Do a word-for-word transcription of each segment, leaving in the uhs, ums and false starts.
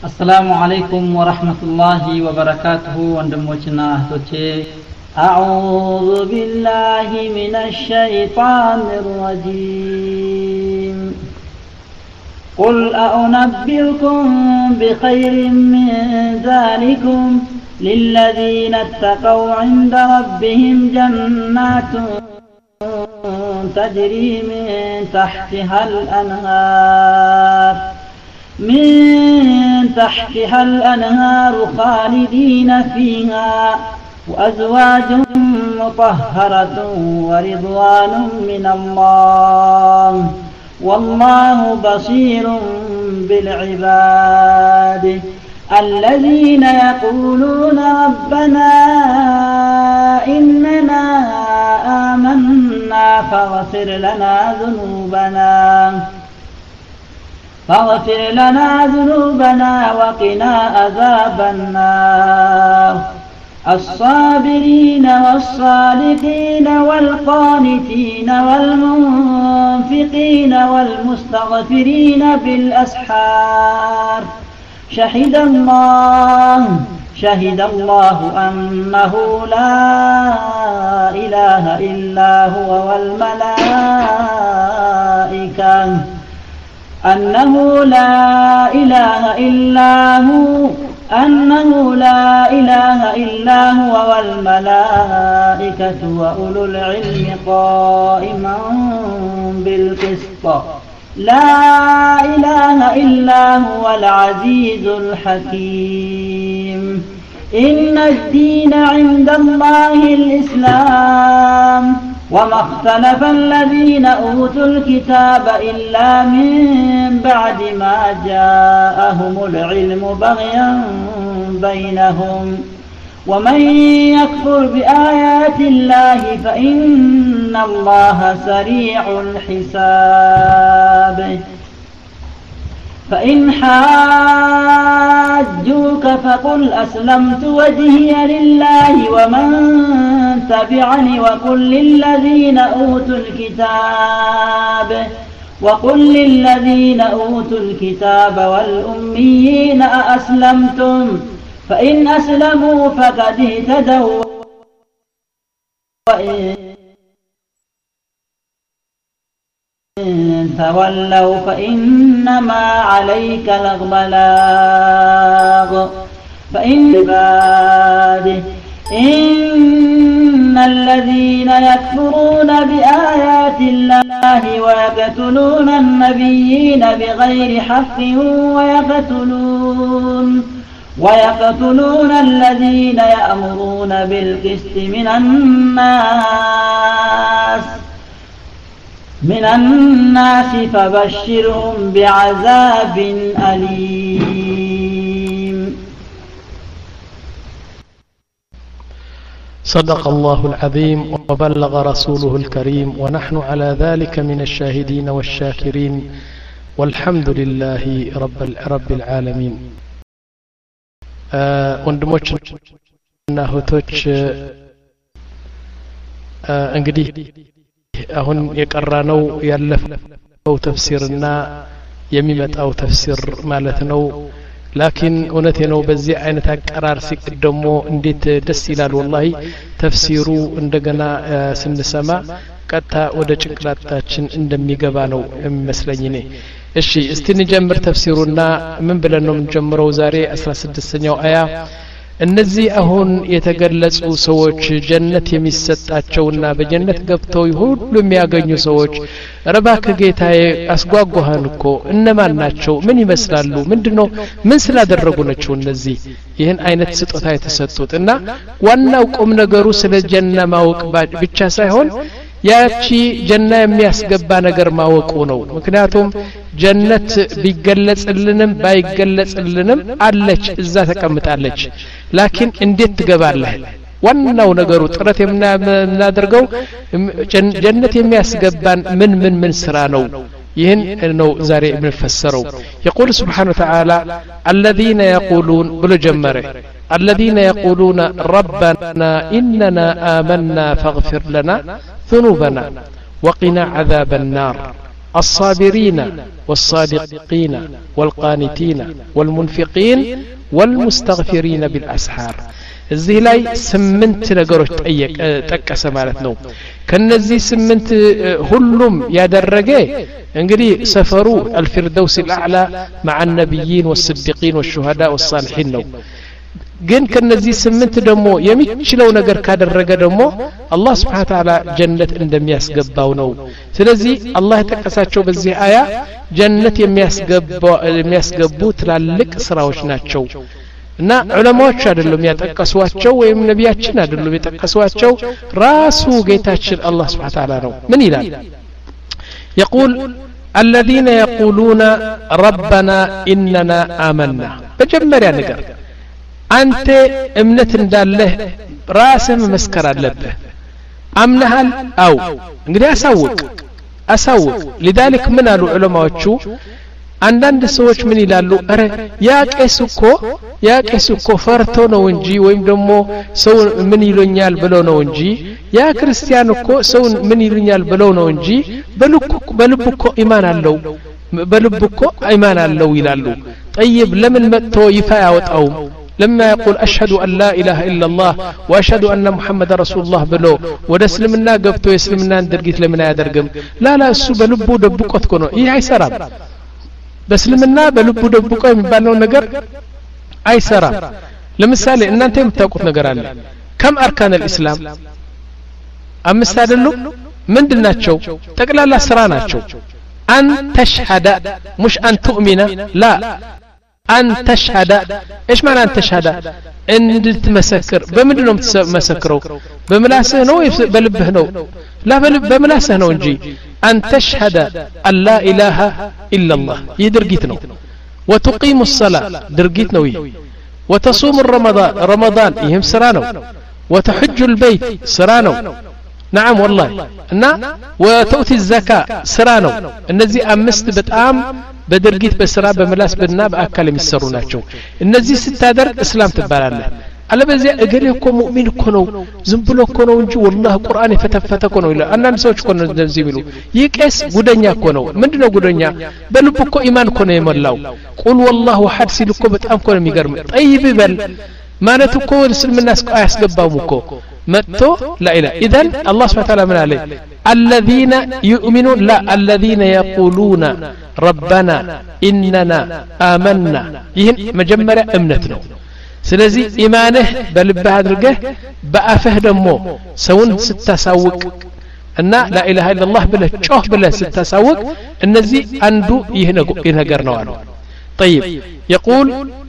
السلام عليكم ورحمة الله وبركاته وندموچنا اهتوچه أعوذ بالله من الشيطان الرجيم قل أنبئكم بخير من ذلكم للذين اتقوا عند ربهم جنات تجري من تحتها الأنهار من تحتها الأنهار خالدين فيها وأزواج مطهرة ورضوان من الله والله بصير بالعباد الذين يقولون ربنا إننا آمنا فاغفر لنا ذنوبنا فاغفر لنا ذنوبنا وقنا عذاب النار الصابرين والصادقين والقانتين والمنفقين والمستغفرين بالأسحار شهد الله شهد الله أنه لا إله إلا هو والملائكة أنه لا إله إلا هو أنه لا إله إلا هو والملائكة وأولو العلم قائما بالقسط لا إله إلا هو العزيز الحكيم إن الدين عند الله الإسلام وما اختلف الذين أوتوا الكتاب إلا من بعد ما جاءهم العلم بغيا بينهم ومن يكفر بآيات الله فإن الله سريع الحساب فإن حاجوك فقل أسلمت وجهي لله ومن تبعني وقل للذين أوتوا الكتاب وقل للذين أوتوا الكتاب والأميين أأسلمتم فإن أسلموا فقد اهتدوا وإن تولوا فإنما عليك البلاغ فإن عباده إن الذين يكفرون بآيات الله ويقتلون النبيين بغير حق ويقتلون ويقتلون الذين يأمرون بالقسط من الناس من الناس فبشرهم بعذاب أليم. صدق الله العظيم وبلغ رسوله الكريم ونحن على ذلك من الشاهدين والشاكرين والحمد لله رب رب العالمين. ወንድሞችና እህቶች እንግዲህ አሁን የቀራነው ያለፈው ተፍሲርና የሚመጣው ተፍሲር ማለት ነው። ላኪን እውነቴ ነው በዚህ አይነት አቀራር ሲቀደሞ እንዴት ደስ ይላል ወላሂ ተፍሲሩ እንደገና ስንሰማ ቀጣ ወደ ጭንቅላታችን እንደሚገባ ነው የሚመስለኝ እኔ። እሺ እስቲ እንጀምር ተፍሲሩና ምን ብለን ነው የምንጀምረው ዛሬ አስራ ስድስተኛው አያ እነዚህ አሁን የተገለጹ ሰዎች ጀነት የሚሰጣቸውና በጀነት ገብተው ሁሉ የሚያገኙ ሰዎች ረባከ ጌታዬ አስጓጓሃን እኮ እነማን ናቸው ምን ይመስላሉ ምንድነው ምን ስላደረጉ ናቸው እነዚህ ይህን አይነት ስጦታ የተሰጡትና ዋናው ቁም ነገሩ ስለ ጀና ማወቅ ብቻ ሳይሆን ያቺ ጀና የሚያስገባ ነገር ማወቁ ነው። ምክንያቱም ጀነት ቢገለጽልንም ባይገለጽልንም አለች እዛ ተቀምጣለች። ላኪን እንዴት ትገባለህ ዋናው ነገሩ ጥረት የምናደርገው ጀነት የሚያስገባን ምን ምን ምን ስራ ነው ይህን ነው ዛሬ የምንፈሰረው። يقول سبحانه وتعالى الذين يقولون بلو جمره الذين يقولون ربنا إننا آمنا فاغفر لنا ذنوبنا وقنا عذاب النار الصابرين والصادقين والقانتين والمنفقين والمستغفرين بالأسحار እዚህ ላይ ስምንት ነገሮች ጠቀሰ ማለት ነው ከነዚህ ስምንት ሁሉም ያደረገ እንግዲህ ሰፈሩ الفردوس الاعلى مع النبيين والصديقين والشهداء والصالحين ነው ግን ከነዚህ ስምንት ደግሞ የሚችለው ነገር ካደረገ ደግሞ አላህ Subhanahu Wa Ta'ala ጀነት እንደሚያስገባው ነው ስለዚህ አላህ የተቀሳቸው በዚህ አያ ጀነት የሚያስገባው የሚያስገቡ ትላልቅ ስራዎች ናቸው እና ዑለማዎች አይደሉም ያጠቀሷቸው ወይም ነቢያችን አይደሉም ያጠቀሷቸው ራሱ ጌታችን አላህ Subhanahu Wa Ta'ala ነው ምን ይላል يقول الذين يقولون ربنا إننا آمنا በጀመሪያ ነገር አንተ እምነት እንዳለህ ራስህ መስከር አለብህ አምነሃል አው እንግዲህ አሳውቅ አሳውቅ لذلك ምን አሉ ዑለማዎቹ አንዳንድ ሰዎች ምን ይላሉ አረ ያ ቄስ እኮ ያ ቄስ እኮ ፈርቶ ነው እንጂ ወይም ደግሞ ሰው ምን ይሉኛል ብለው ነው እንጂ ያ ክርስቲያን እኮ ሰው ምን ይሉኛል ብለው ነው እንጂ በልኩ በልቡ እኮ ኢማን አለው በልቡ እኮ ኢማን አለው ይላሉ طيب ለምን መጥቶ ይፋ ያወጣው لما يقول أشهد أن لا إله إلا الله وأشهد أن محمد رسول الله بلو وده سلمنا قبتو يسلمنا ندرقيت لمنا يدرقم لا لا السو بلبو دبقو تكونو إيه أي سراب بسلمنا بلبو دبقو يمبالو نقر أي سراب لمثالي إن أنت يمتاقوت نقر علي كم أركان الإسلام أم استادلو من دلناتشو تقل الله سراناتشو أن تشهد مش أن تؤمن لا أن تشهد إيش معنى أن تشهد إن تمسكر بمدنهم تمسكروا بملاسه نو بلبه نو لا بملاسه نو نجي أن تشهد أن لا إله إلا الله يدرقيتنا وتقيم الصلاة درقيتنا وي وتصوم الرمضان رمضان يهم سرانو وتحج البيت سرانو نعم والله نا وتؤتي الزكاة سرانو النزي أمست بتأم بدرجيت بسرا بملاس بنا بأكل يسرو ناتشو النزي ستادر اسلام تبارله على بزي اجل يكون مؤمن كونو زنبلو كونو انجي والله قرآن فتفت كونو الى انا نسوش كونو نزي بلو يكس غدنيا كونو مندنو غدنيا بلبكو ايمان كونو يملاو قل والله حد سيلكو بتام كونو ميغرم طيب بل ما نتكو رسل الناس ياسغباومكو متو لا اله اذن الله سبحانه وتعالى من عليه الذين يؤمنون لا الذين يقولون ربنا إننا آمنا يهن مجمرة امنتنا سلزي إيمانه بلبه هذا بأفه دمو سون ستساوك أن لا إله إلا الله بلا شوه بلا ستساوك النزي أندو يهنقرنا طيب يقول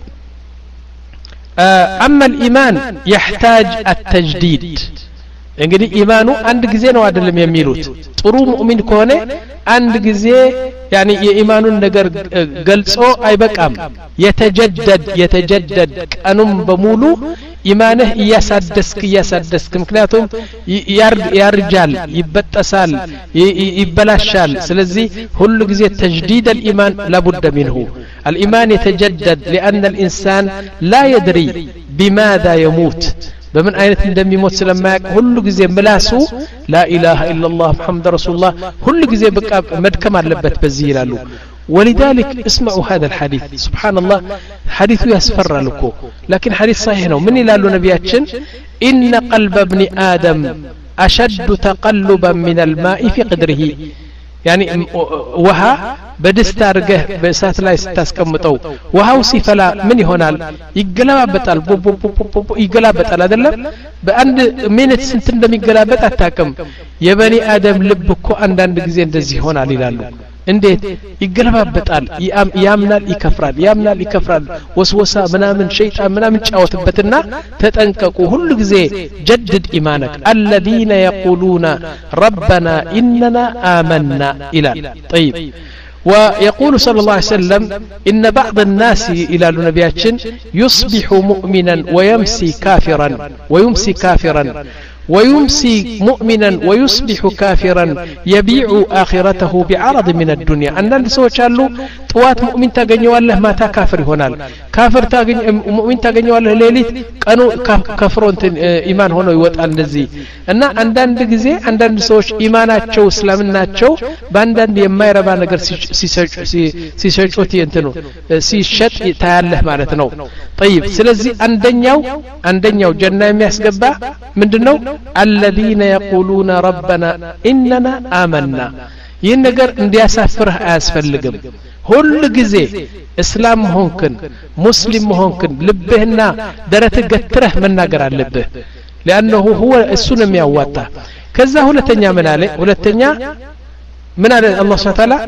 آه أما الإيمان يحتاج التجديد እንግዲህ ኢማኑ አንድ ጊዜ ነው አይደለም የሚሉት ጥሩ ሙእሚን ከሆነ አንድ ጊዜ يعني የኢማኑን ነገር ገልጾ አይበቃም የተጀደድ የተጀደድ ቀኑም በሙሉ ኢማንህ ያሳደስክ ያሳደስክ ምክንያቱም ያርጃል ይበጠሳል ይበላሻል ስለዚህ ሁሉ ጊዜ ተጅዲድ الإيمان لابد منه الإيمان يتجدد لأن الإنسان لا يدري بماذا يموت بمن أين تندمي موت سلماك كل جزء ملاسو لا إله إلا الله محمد رسول الله كل جزء بقى مدكم على لبت بزيلالو ولذلك اسمعوا هذا الحديث سبحان الله حديث يسفر لكم لكن حديث صحيح من إلى نبياتشن إن قلب ابن آدم أشد تقلبا من الماء في قدره يعني وها بدستارجه بسات لا يستسكمتو وهاو سيفلا من هنا يقلبطال بو بو بو بو يقلبطال አይደለም በአንድ ሚኒት ስንት እንደሚገላበጥ አታውቅም የበኒ አደም ልብ እኮ አንዳንድ ጊዜ እንደዚህ ይሆናል ይላሉ እንዴት ይገለባበጣል ያምናል ይከፍራል ያምናል ይከፍራል ወስወሳ ምናምን ሸይጣን ምናምን ጫወትበትና ተጠንቀቁ ሁሉ ጊዜ ጀድድ ኢማንክ الذين يقولون ربنا إننا آمنا إلى طيب ويقول صلى الله عليه وسلم إن بعض الناس إلى نبياتشن يصبح مؤمنا ويمسي كافرا ويمسي كافرا ويمسي مؤمنا ويصبح كافرا يبيع آخرته بعرض من الدنيا عندنا سوچ አሉ طوات مؤمن ታገኘዋለህ ማታ ካፍር ይሆናል ካፍር ታገኝ ሙእሚን ታገኘዋለህ ሌሊት ቀኑ ከፍሮ እንትን ኢማን ሆኖ ይወጣል እንደዚህ እና አንዳንድ ጊዜ አንዳንድ ሰዎች ኢማናቸው እስላምናቸው በአንዳንድ የማይረባ ነገር ሲሰጩት እንትኑ ሲሸጥ ታያለህ ማለት ነው طيب ስለዚህ አንደኛው አንደኛው ጀና የሚያስገባ ምንድነው الذين يقولون ربنا إننا آمنا ይህን ነገር እንዲያሳፍርህ አያስፈልግም ሁሉ ጊዜ እስላም ሆንክን ሙስሊም ሆንክን ልብህና ደረትህ ገትረህ መናገር አለብህ لانه هو እሱን የሚያዋጣ ከዛ ሁለተኛ ምን አለ ሁለተኛ ምን አለ አላህ Subhanahu Wa Ta'ala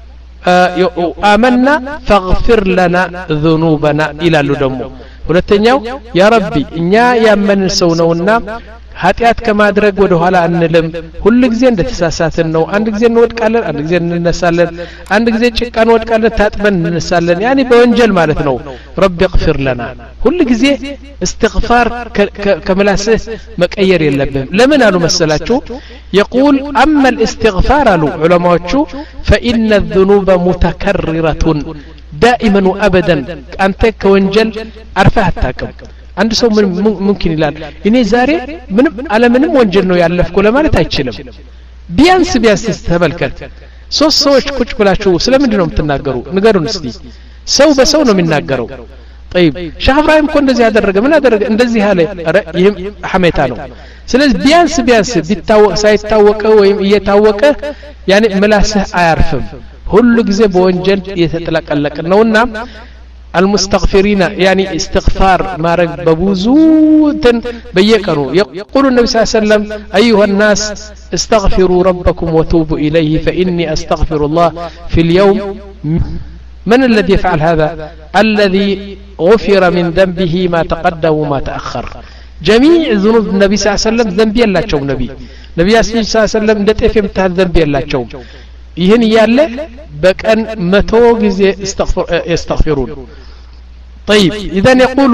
آمنا فاغفر لنا ذنوبنا ይላሉ ደግሞ ሁለተኛው ያ ረቢ እኛ ያመን ሰው ነውና ኃጢያት ከማድረግ ወደ ኋላ አንልም ሁሉ ጊዜ እንደተሳሳትን ነው አንድ ጊዜ እንወድቃለን አንድ ጊዜ እንነሳለን አንድ ጊዜ ጭቃን ወድቃለን ታጥበን እንነሳለን ያኒ በወንጀል ማለት ነው ረቢ اغفر لنا ሁሉ ጊዜ استغفار ከመላስህ መቀየር የለብህም ለምን አሉ መሰላችሁ يقول اما الاستغفار አሉ ዑለማዎቹ فإن الذنوب متكررة دائما وابدا አንተ ከወንጀል አርፈህ አታውቅም አንድ ሰው ምን ممكن ይላል እኔ ዛሬ ምንም አለ ምንም ወንጀል ነው ያለፍኩ ለማለት አይችልም ቢያንስ ቢያንስ ተመልከት ሶስት ሰዎች ቁጭ ብላችሁ ስለምንድን ነው የምትናገሩ ንገሩን እስቲ ሰው በሰው ነው የሚናገረው طيب ሻህ ኢብራሂም እኮ እንደዚህ ያደረገ ምን ያደረገ እንደዚህ አለ አረ ይሄም ሐሜታ ነው ስለዚህ ቢያንስ ቢያንስ ቢታወቅ ሳይታወቀ ወይም እየታወቀ ያኔ መላስህ አያርፍም ሁሉ ጊዜ በወንጀል የተጠለቀለቀ ነውና المستغفرين يعني استغفار ما رق ببوزوتن بيكروا يقول النبي صلى الله عليه وسلم أيها الناس استغفروا ربكم وتوبوا إليه فإني أستغفر الله في اليوم من الذي يفعل هذا الذي غفر من ذنبه ما تقدم وما تأخر جميع ذنوب النبي صلى الله عليه وسلم ذنبي الله شوم نبي نبي صلى الله عليه وسلم دت فيهم تال ذنبي الله شوم ይህን ያለ በቀን መቶ ጊዜ استغفرون طيب اذا يقول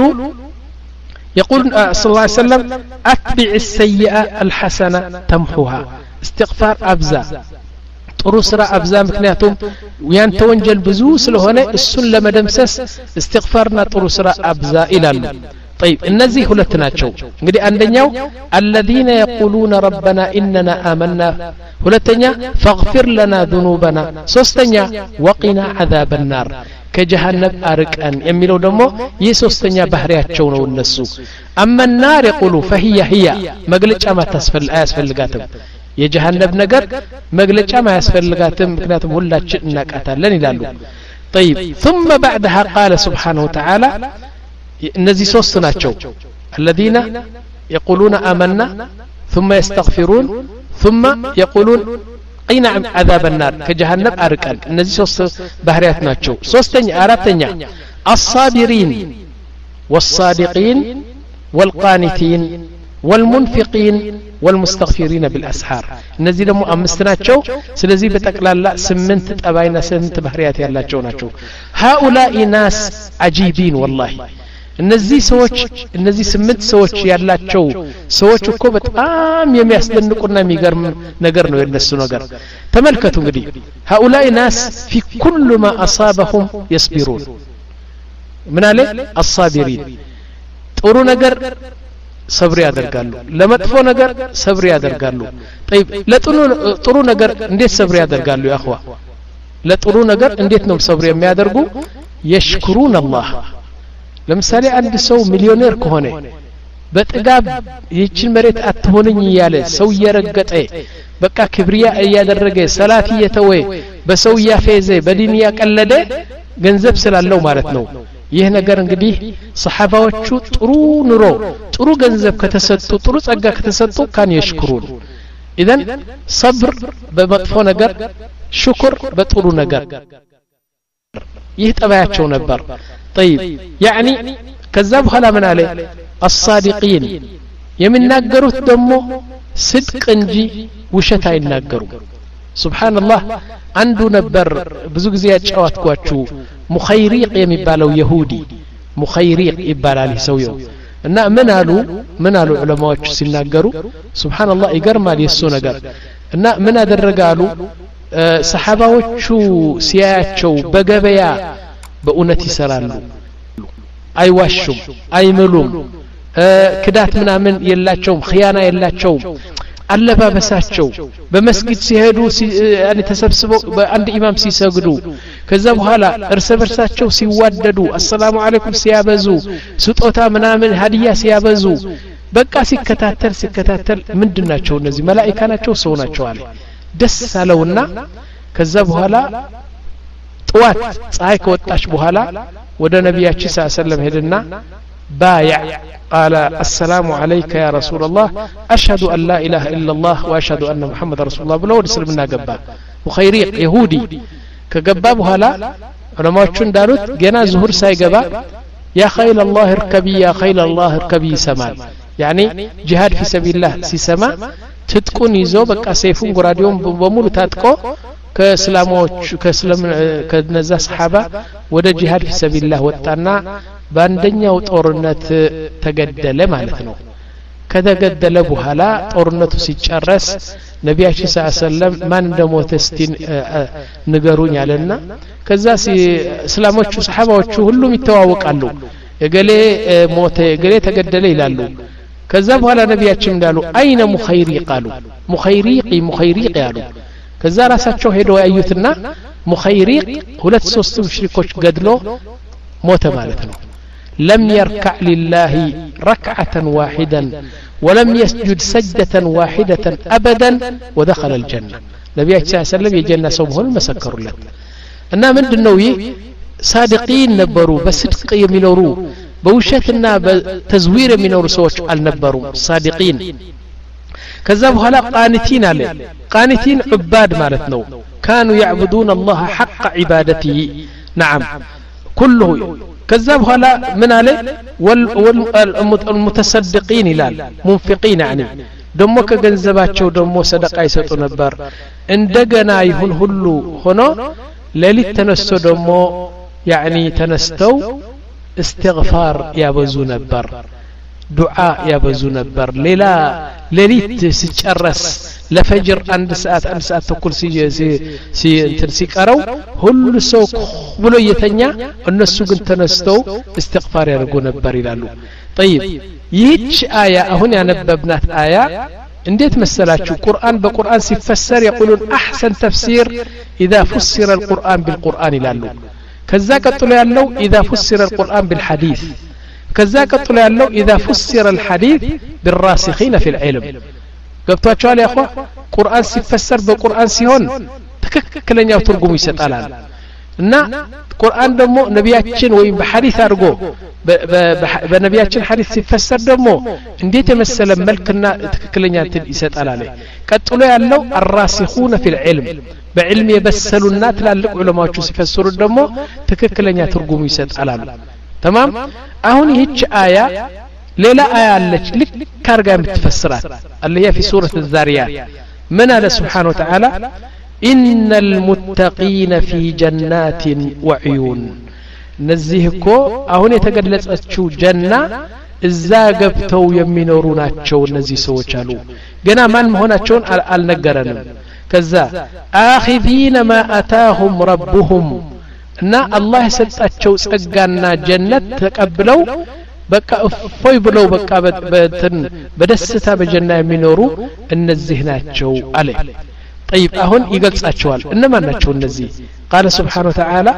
يقول صلى الله عليه وسلم اتبع السيئه الحسنه تمحوها استغفار ابزا ጥሩ ስራ አብዛ ምክንያቱም ያንተ ወንጀል ብዙ ስለሆነ እሱን ለመደምሰስ استغفارና ጥሩ ስራ አብዛ ይላሉ طيب እነዚህ ሁለት ናቸው እንግዲህ አንደኛው الذين يقولون ربنا اننا آمنا ሁለተኛ فاغفر لنا ذنوبنا ሶስተኛ وقنا عذاب النار ከጀሃነም አርቀን የሚለው ደግሞ ይህ ሶስተኛ ባህሪያቸው ነው እነሱ اما النار يقولوا فهي هي መግለጫ ማታስፈል አያስፈልጋትም የጀሃነም ነገር መግለጫ ማያስፈልጋትም ምክንያቱም ሁላችን እናቃታለን ይላሉ طيب ثم بعدها قال سبحانه وتعالى እነዚህ ሶስት ናቸው الذين يقولون آمنا ثم يستغفرون ثم يقولون قنا عذاب النار كجهنم أركان እነዚህ ሶስት ባህሪያት ናቸው ሶስተኛ አራተኛ الصابرين والصادقين والقانتين والمنفقين والمستغفرين بالأسحار እነዚህ ደግሞ አምስት ናቸው ስለዚህ በተቀላላ ስምንት ጠባይና ስምንት ባህሪያት ያላቸው ናቸው هؤلاء ناس عجيبين والله እነዚህ ሰዎች እነዚህ ስምንት ሰዎች ያላቸው ሰዎች እኮ በጣም የሚያስደንቁና የሚገርም ነገር ነው የነሱ ነገር ተመልከቱ እንግዲህ هؤلاء ناس في كل ما أصابهم يصبرون ምን አለ الصابرين ጥሩ ነገር ሰብር ያደርጋሉ ለመጥፎ ነገር ሰብር ያደርጋሉ طيب ለጥሩ ጥሩ ነገር እንዴት ሰብር ያደርጋሉ يا اخوا ለጥሩ ነገር እንዴት ነው ሰብር የሚያደርጉ يشكرون الله ለምሳሌ አንድ ሰው ሚሊዮነር ከሆነ በጥጋብ ይችን መሬት አትሆንኝ ያለ ሰው እየረገጠ በቃ ክብሪያ እያደረገ ሰላት እየተወ በሰው ያፈዘ በዲን ያቀለደ ገንዘብ ስላለው ማለት ነው ይህ ነገር እንግዲህ ሰሃባዎቹ ጥሩ ኑሮ ጥሩ ገንዘብ ከተሰጡ ጥሩ ጸጋ ከተሰጡ ካን ይሽክሩን اذا صبر በመጥፎ ነገር ሽክር በጥሩ ነገር ይህ ጠባያቸው ነበር طيب يعني ከዛ በኋላ ምን አለ الصادقين የሚናገሩት ደግሞ صدق እንጂ ውሸት አይናገሩ سبحان الله አንዱ ነበር ብዙ ጊዜ ያጫወትኳችሁ ሙኸይሪቅ የሚባለው ይሁዲ ሙኸይሪቅ ይባላል ሰውየው እና ምን አሉ ምን አሉ ዑለማዎች ሲናገሩ ሱብሃንአላህ ይገርማል የሱ ነገር እና ምን አደረጋሉ ሰሃባዎቹ ሲያያቸው በገበያ በእውነት ይሰራሉ አይዋሹም አይምሉም ክዳት ምናምን የላቸውም ኺያና የላቸውም አለባበሳቸው በመስጊድ ሲሄዱ ያኒ ተሰብስበው በአንድ ኢማም ሲሰግዱ ከዛ በኋላ እርስ በርሳቸው ሲዋደዱ አሰላሙ አለይኩም ሲያበዙ ስጦታ ምናምን ሀዲያ ሲያበዙ በቃ ሲከታተል ሲከታተል ምንድናቸው እነዚህ መላእክት ናቸው ሰው ናቸው አለ ደስ አለውና ከዛ በኋላ ጥዋት ፀሐይ ከወጣች በኋላ ወደ ነብያችን ሰለላሁ ዐለይሂ ወሰለም ሄደና بايع قال السلام عليك يا رسول الله أشهد أن لا إله إلا الله وأشهد أن محمد رسول الله بلو رسلمنا قبا مخيريق يهودي كقبا بهلا علماء شون دارت جنا زهور ساي قبا يا خيل الله اركبي يا خيل الله اركبي سمان يعني جهاد في سبيل الله سي سما تتكون يزو بقى سيفون قراديون بمولو تاتكو كسلاموች ከስለም ከነዛ ሰሃባ ወደ ጂሃድ في سبيل الله ወጣና ባንደኛው ጦርነት ተገደለ ማለት ነው ከተገደለ በኋላ ጦርነቱ ሲጨረስ ነብያችን ሰለላሁ ዐለይሂ ወሰለም ማን እንደሞተ እስቲ ንገሩኝ አለና ከዛ እስላሞቹ ሰሃባዎቹ ሁሉም ይተዋወቃሉ እገሌ ሞተ እገሌ ተገደለ ይላሉ ከዛ በኋላ ነብያችን እንዳሉ አይነ ሙኸይሪቅ አሉ ሙኸይሪቅ ሙኸይሪቅ ያሉ ከዛ ራሳቸው ሄደው ያዩትና ሙኸይሪቅ ሁለት ሶስት ሙሽሪኮች ገድሎ ሞተ ማለት ነው لم يركع لله ركعة واحدا ولم يسجد سجدة واحدة أبدا ودخل الجنة نبي صلى الله عليه وسلم يجنة سومهن مسكر له أنا من دنوي صادقين نبروا بصدق يمنوروا بوشتنا بتزوير يمنوروا سوش النبروا صادقين كذا بهلا قانتين عليه قانتين عباد مالتنا كانوا يعبدون الله حق عبادته نعم كله كذا بهلا من عليه والمتصدقين لال منفقين يعني دمو كجنزباتشو دمو صدقة يسطو نبر اندقنا يهون هلو هنا للي تنستو دمو يعني تنستو استغفار يابزو نبر دعاء يابزو نبر ليلا ليليت سيጨረስ ለፈጅር አንድ ሰዓት አንድ ሰዓት ተኩል ሲ ሲ እንትን ሲቀረው ሁሉ ሰው ብሎ የተኛ እነሱ ግን ተነስተው استغفار ያደርጉ ነበር ይላሉ طيب ይህች አያ አሁን ያነበብናት አያ እንዴት መሰላችሁ ቁርአን በቁርአን ሲፈሰር يقولون احسن تفسير اذا فسر القرآن بالقرآن ይላሉ ከዛ ቀጥሎ ያለው اذا فسر القرآن بالحديث كذا قطل ያለው اذا فسر الحديث بالراسخين في العلم ገብቷቸዋል ያخوا ቁርአን ሲፈሰር በቁርአን ሲሆን ትክክለኛው ትርጉም ይሰጣል እና ቁርአን ደግሞ ነብያችን ወይ በሐዲስ አድርጎ በነብያችን ሐዲስ ሲፈሰር ደግሞ እንዴት የመሰለ መልክና ትክክለኛ እንትን ይሰጣል አለ ቀጥሎ ያለው الراسخون في العلم በዕልም የበሰሉና ትላልቅ ዑለማዎቹ ሲፈስሩ ደግሞ ትክክለኛ ትርጉም ይሰጣል አለ تمام አሁን ይህች አያ ሌላ አያ አለች ልክ ካርጋ የምትፈስራት አለያ في سورة الذاريات من على سبحانه وتعالى إن المتقين في جنات وعيون نزيهكو አሁን የተገለጸችው ጀና እዛ ገብተው የሚኖሩ ናቸው እነዚህ ሰዎች አሉ ገና ማን መሆናቸውን አልነገረንም ከዛ آخذين ما آتاهم ربهم እና አላህ የሰጣቸው ጸጋና ጀነት ተቀብለው በቃ እፎይ ብለው በቃ በእንትን በደስታ በጀና የሚኖሩ እነዚህ ናቸው አለ طيب አሁን ይገልጻቸዋል እነማን ናቸው እነዚህ قال سبحانه وتعالى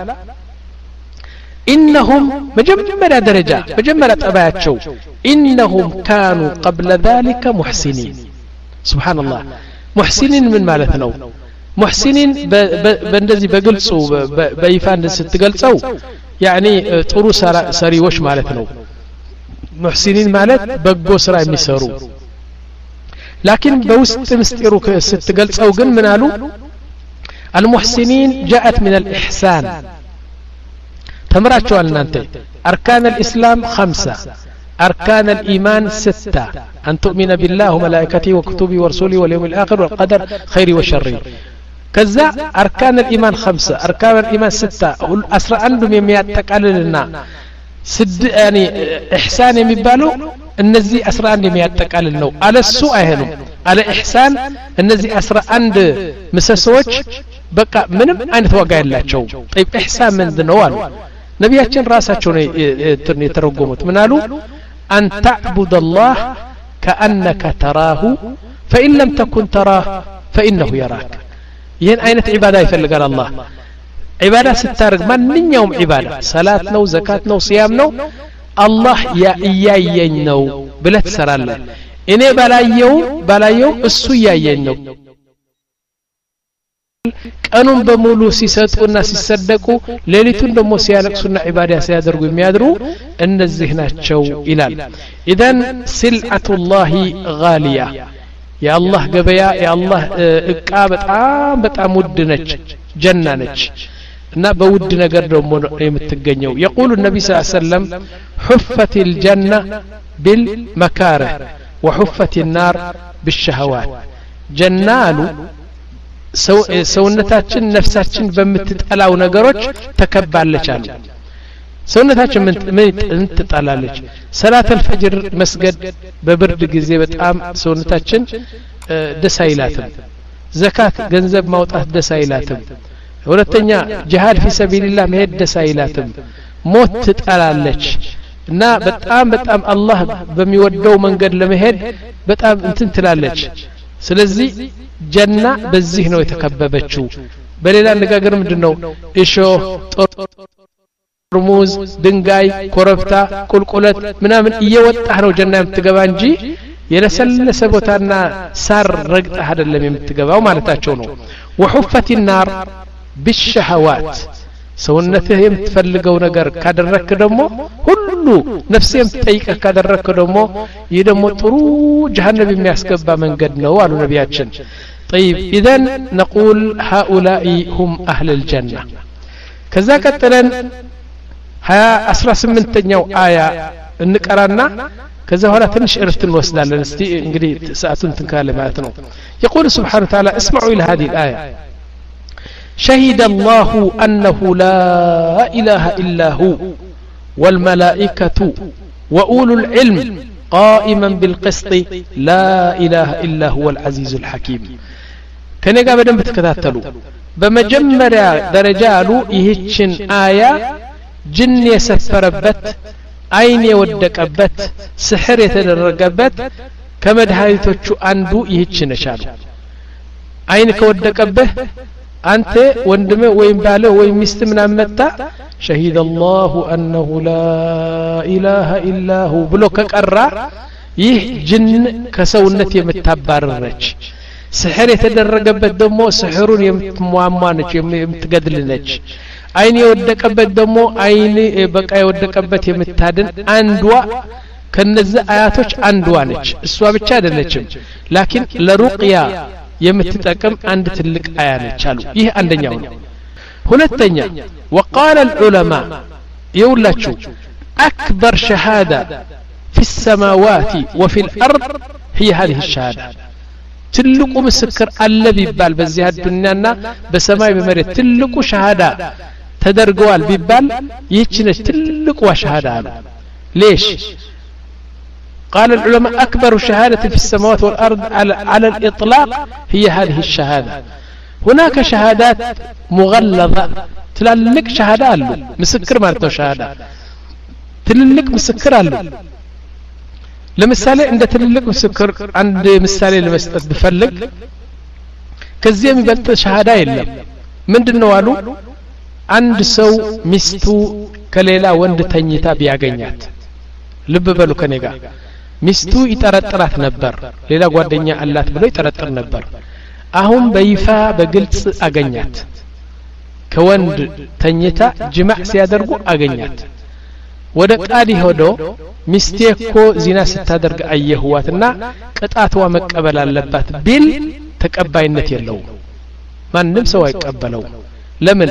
إنهم مجمّرة درجة مجمّرة طبيعتهم إنهم كانوا قبل ذلك محسنين سبحان الله محسنين من مالتنا محسنين بندزي بقلصو بيفان ستقلصو يعني طرو سري وش مالتنا محسنين مالت بقو سرا يمسرو لكن بوسط مستيرو ستقلصو قن منالو المحسنين جاءت من الإحسان تمراتشو أنت أركان الإسلام خمسة أركان الإيمان ستة أن تؤمن بالله وملائكته وكتبه ورسوله واليوم الآخر والقدر خير وشر كذا أركان الإيمان خمسة أركان الإيمان ستة أسرع عندهم يميات تقللنا ስድ ያኒ ኢህሳን የሚባለው እነዚህ አስራ አንድ የሚያጠቃልል ነው አለሱ አይሄኑም አለ ኢህሳን እነዚህ አስራ አንድ ምሰሶች በቃ ምንም አይነት ዋጋ ያላቸው طيب ኢህሳን ምንድነው አሉ ነቢያችን ራሳቸው ነው የተረጎሙት ምን አሉ أن تعبد الله كأنك تراه فإن لم تكن تراه فإنه يراك ይህን አይነት ዒባዳ ይፈልጋል አላህ ዒባዳ ስታርግ ማንኛውም ዒባዳ ሰላት ነው ዘካት ነው ሲያም ነው አላህ ያያየኝ ነው ብለህ ትሰራለህ እኔ ባላየው ባላየው እሱ ያያየኝ ነው ቀኑን በሙሉ ሲሰጡና ሲሰደቁ ሌሊቱን ደሞ ሲያለቅሱና ዒባዳ ሲያደርጉ የሚያድሩ እነዚህ ናቸው ይላል ኢዘን ሲልዓቱላሂ ጋሊያ የአላህ ገበያ የአላህ እቃ በጣም በጣም ውድ ነች ጀና ነች እና በውድ ነገር ደሞ የምትገኘው يقول النبي صلى الله عليه وسلم حفت الجنة بالمكاره وحفت النار بالشهوات جنة ሰውነታችን ነፍሳችን በመትጠላው ነገሮች ተከባለች አሉ ሰውነታችን ምን ትጠላለች ሰላት الفجر መስገድ በብርድ ጊዜ በጣም ሰውነታችን ደስ አይላትም ዘካት ገንዘብ ማውጣት ደስ አይላትም ሁለተኛ ጂሃድ في سبيل الله መሄድ ደስ አይላትም ሞት ትጠላለች እና በጣም በጣም አላህ በሚወደው መንገድ ለመሄድ በጣም እንትን ትላለች ስለዚህ ጀና በዚህ ነው የተከበበችው በሌላ አነጋገር ምንድነው እሾ ጥርሙዝ ድንጋይ ኮረብታ ቁልቁለት ምናምን እየወጣህ ነው ጀና የምትገባ እንጂ የለሰለሰ ቦታና ሳር ረግጠህ አይደለም የምትገባው ማለታቸው ነው وحفت النار بالشهوات ሰውነትህ የምትፈልገው ነገር ካደረክ ደግሞ ሁሉ ነፍሴ የምትጠይቀህ ካደረክ ደግሞ ይህ ደግሞ ጥሩ ጀሃነም የሚያስገባ መንገድ ነው አሉ ነቢያችን طيب اذا نقول هؤلاء هم اهل الجنه كذا قتلن አስራ ስምንተኛው አያ እንቀራና ከዛ ኋላ ትንሽ እርፍት እንወስዳለን እስቲ እንግዲህ ሰዓቱን ትንካለ ማለት ነው يقول سبحانه وتعالى اسمعوا الى هذه الايه شهد الله أنه لا إله إلا هو والملائكة وأولو العلم قائما بالقسط لا إله إلا هو العزيز الحكيم كان يقع بدن بتكتاتلو بمجمّر درجالو يهيتشن آية جن يسفربت عين يودكبت سحر يتدرقبت كما دهايتوچو أندو يهيتشن شالو عين كودكبه أنت وندمه وين باله وين مستمنا متى شهد الله أنه لا إله إلا هو بلوك قرّا يه جن كسونت يمتبررج سحر يتدرجبت دمو سحرون يمتموامانج يمتقدلنج عين يودكبت دمو عين بقى يودكبت يمتادن أندوا كنز آياتوش أندوا نج السوا ብቻ አይደለችም لكن لرقيا የምትጠቀም አንድ ትልቅ አያ ነች አሉ ይህ አንደኛው ነው ሁለተኛ وقال العلماء يقولوا اكبر شهاده في السماوات وفي الارض هي هذه الشهاده ትልቁ ምስክር አለ ቢባል በዚህ አዱኛና በሰማይ በመሬት ትልቁ ሸሃዳ ተደርገዋል ቢባል ይህች ነች ትልቁ ሸሃዳ አሉ ليش قال العلماء أكبر شهادة في السماوات والأرض على, على الإطلاق هي هذه الشهادة هناك شهادات مغلظة تلالك شهادة له مسكر مالته شهادة تلالك مسكر له لمثالي عند تلالك مسكر عند مثالي لمستقد بفلق كزيم يبلت شهادة إلا من دنوالو عند سو مستو كليلا وند تنيتا بياغنيات لب بلو كنيغا ሚስቱ ይጠረጥራት ነበር ሌላ ጓደኛ አላት ብሎ ይጠረጥር ነበር አሁን በይፋ በግልጽ አገኛት ከወንድ ተኝታ ጅማዕ ሲያደርጉ አገኛት ወደ ቃዲ ሄዶ ሚስቴ እኮ ዚና ስታደርግ አየህዋትና ቅጣትዋ መቀበል አለባት ቢል ተቀባይነት የለውም ማንንም ሰው አይቀበለው ለምን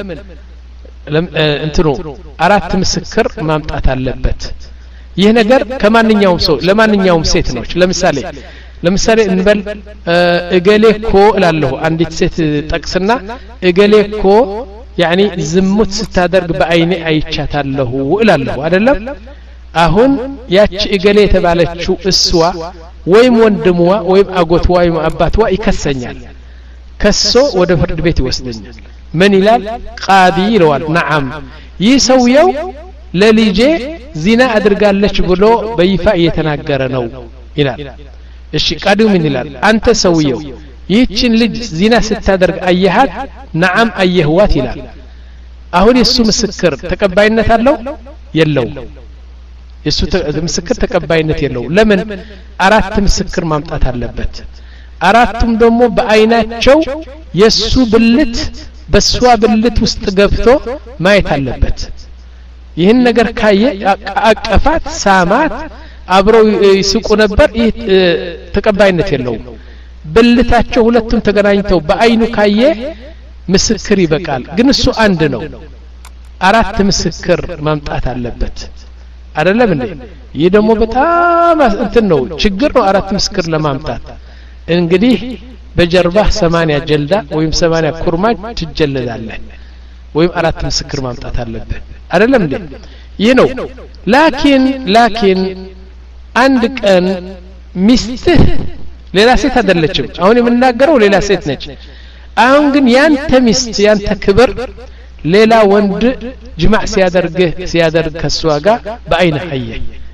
እንትኑ አራት ምስክር ማምጣት አለበት ይህ ነገር ከማንኛውም ሰው ለማንኛውም ሴት ነው ለምሳሌ ለምሳሌ እንበል እገሌ እኮ እላለሁ አንዲት ሴት ጠቅስና እገሌ እኮ يعني ዝሙት ስታደርግ በአይኔ አይቻታለሁ እላለሁ አይደለም አሁን ያቺ እገሌ የተባለችው እሷ ወይም ወንድሟ ወይም አጎቷ ወይም አባቷ ይከሰኛል ከሶ ወደ ፍርድ ቤት ይወስደኛል ምን ይላል ቃዲ ይለዋል ነዓም ይህ ሰውየው ለልጄ ዚና አድርጋለች ብሎ በይፋ እየተናገረ ነው ይላል እሺ ቃዲው ምን ይላል አንተ ሰውየው ይህችን ልጅ ዚና ስታደርግ አየሃት ነዓም አየህዋት ይላል አሁን የሱ ምስክር ተቀባይነት አለው የለው የሱ ምስክር ተቀባይነት የለው ለምን አራት ምስክር ማምጣት አለበት አራቱም ደግሞ በአይናቸው የሱ ብልት በሷ ብልት ውስጥ ገብቶ ማየት አለበት ይህን ነገር ካየ አቀፋት ሳማት አብረው ይስቁ ነበር ይህ ተቀባይነት የለው ብልታቸው ሁለቱም ተገናኝተው በአይኑ ካየ ምስክር ይበቃል ግን እሱ አንድ ነው አራት ምስክር ማምጣት አለበት አይደለም እንዴ ይህ ደግሞ በጣም እንትን ነው ችግር ነው አራት ምስክር ለማምጣት እንግዲህ በጀርባህ ሰማንያ ጀልዳ ወይም ሰማንያ ኩርማጅ ትጀለዳለህ ወይም አራት ምስክር ማምጣት አለበት አይደለም እንዴ ይህ ነው ላኪን ላኪን አንድ ቀን ሚስትህ ሌላ ሴት አይደለችም አሁን የምናገረው ሌላ ሴት ነች አሁን ግን ያንተ ሚስት ያንተ ክብር ሌላ ወንድ ጅማዕ ሲያደርግ ሲያደርግ ከሷ ጋር በአይነ አየ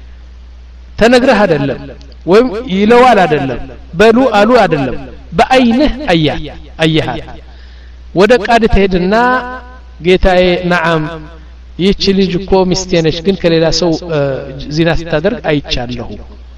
ተነግረህ አይደለም ወይም ይለዋል አይደለም በሉ አሉ አይደለም በአይንህ አያ አያህ ወደ ቃድ ተሄድና ጌታዬ ነዓም ይህች ልጅ እኮ ሚስቴ ነች ግን ከሌላ ሰው ዚና ስታደርግ አይቻለሁ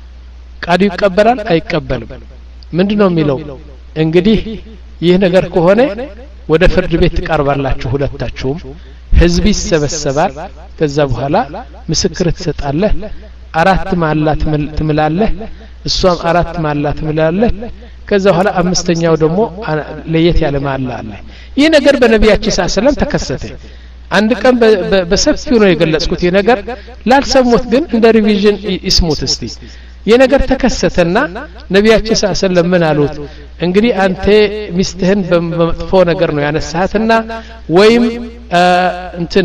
ቃዱ ይቀበላል አይቀበልም ምንድነው የሚለው እንግዲህ ይህ ነገር ከሆነ ወደ ፍርድ ቤት ተቀርባላችሁ ሁለታችሁም ህዝብ ይሰበሰባል ከዛ በኋላ ምስክር ትሰጣለህ አራት ማላት ትምላለህ እሷም አራት ማላት ትምላለህ ከዛ በኋላ አምስተኛው ደግሞ ለየት ያለ ማላ አለ ይህ ነገር በነቢያችን ሰለላሁ ዐለይሂ ወሰለም ተከሰተ አንድ ቀን በሰፊው ነው የገለጽኩት ይህ ነገር ላልሰሙት ግን እንደ ሪቪዥን ይስሙት እስቲ ይህ ነገር ተከሰተና ነቢያችን ሰለላሁ ዐለይሂ ወሰለም ምን አሉት እንግዲህ አንተ ሚስትህን በመጥፎ ነገር ነው ያነሳሃትና ወይም እንትን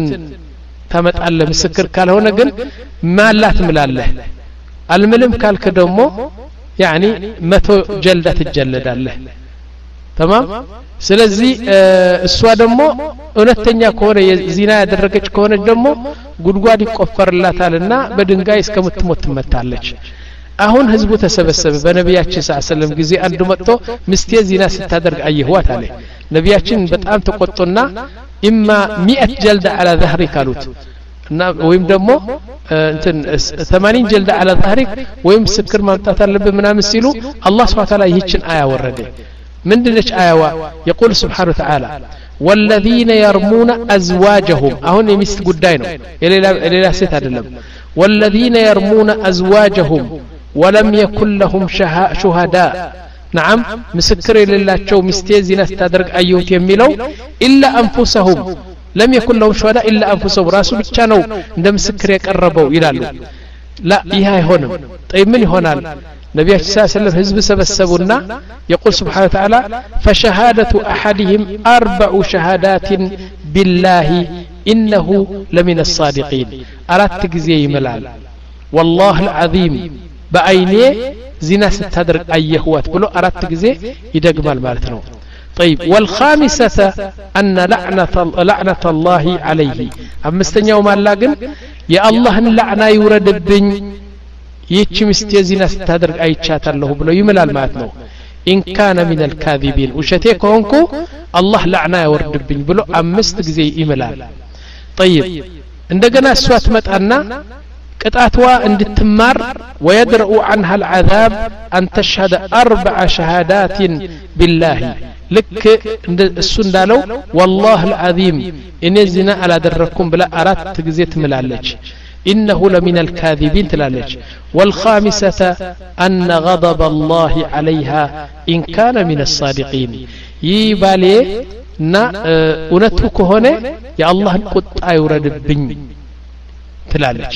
ታመጣለህ ምስክር ካልሆነ ግን ማላት ምላለህ አልምልም ካልከ ደግሞ يعني መቶ ጀልዳ ትጀለዳለህ تمام ስለዚህ እሷ ደግሞ እውነተኛ ከሆነ የዚና ያደረገች ከሆነ ደግሞ ጉድጓድ ይቆፈርላታልና በድንጋይ እስከምትሞት ትመታለች አሁን ህዝቡ ተሰበሰበ በነቢያችን ሰለላሁ ዐለይሂ ወሰለም ጊዜ አንዱ መጥቶ ምስቴ ዚና ስታደርግ አየህዋት አለ ነቢያችን በጣም ተቆጡና ኢማ مئة ጀልዳ على ظهرك አሉት እና ወይም ደግሞ እንትን ثمانين ጀልዳ على ظهرك ወይም ምስክር ማምጣት አለበት ምናምን ሲሉ አላህ Subhanahu Wa Ta'ala ይህችን አያ ወረደ ምንድነች አያዋ يقول سبحانه وتعالى والذين يرمون ازواجهم አሁን የሚስት ጉዳይ ነው የሌላ የሌላ ሴት አይደለም والذين يرمون ازواجهم ولم يكن لهم شهداء نعم مسكر لله مستي زنا استدرج ايوت የሚለው الا انفسهم لم يكن لهم شهداء الا انفسهم ራሱ ብቻ ነው እንደ ምስክር የቀረበው ይላሉ لا ይሄ አይሆንም طيب ምን ይሆናል ነቢያችን ሰለላሁ ዐለይሂ ወሰለም ህዝብ ሰበሰቡና يقول سبحانه وتعالى فشهادة احدهم اربع شهادات بالله انه لمن الصادقين አራት ጊዜ ይምላል والله العظيم በአይኔ ዚና ስትደርግ አየህዋት ብሎ አራት ጊዜ ይደግማል ማለት ነው طيب والخامسة أن لعنة لعنة الله عليه أمستنيا وما لاقن يا الله لعنة يوردبن يتش مستيزينا ستدرق أي تشات الله بلو يملال ماتنو إن كان من الكاذبين وشتيك هونكو الله لعنة يوردبن بلو أمست زي يملال طيب عندنا السوات متأنا قطعتوا عند التمار ويدرؤ عنها العذاب أن تشهد أربع شهادات بالله لك السندالو والله العظيم إن الزنا على دركم بلا أرات تجزيت ملالج إنه لمن الكاذبين تلالج والخامسة أن غضب الله عليها إن كان من الصادقين يبالي نا أنترك هنا يا الله قد أيورد بن تلالج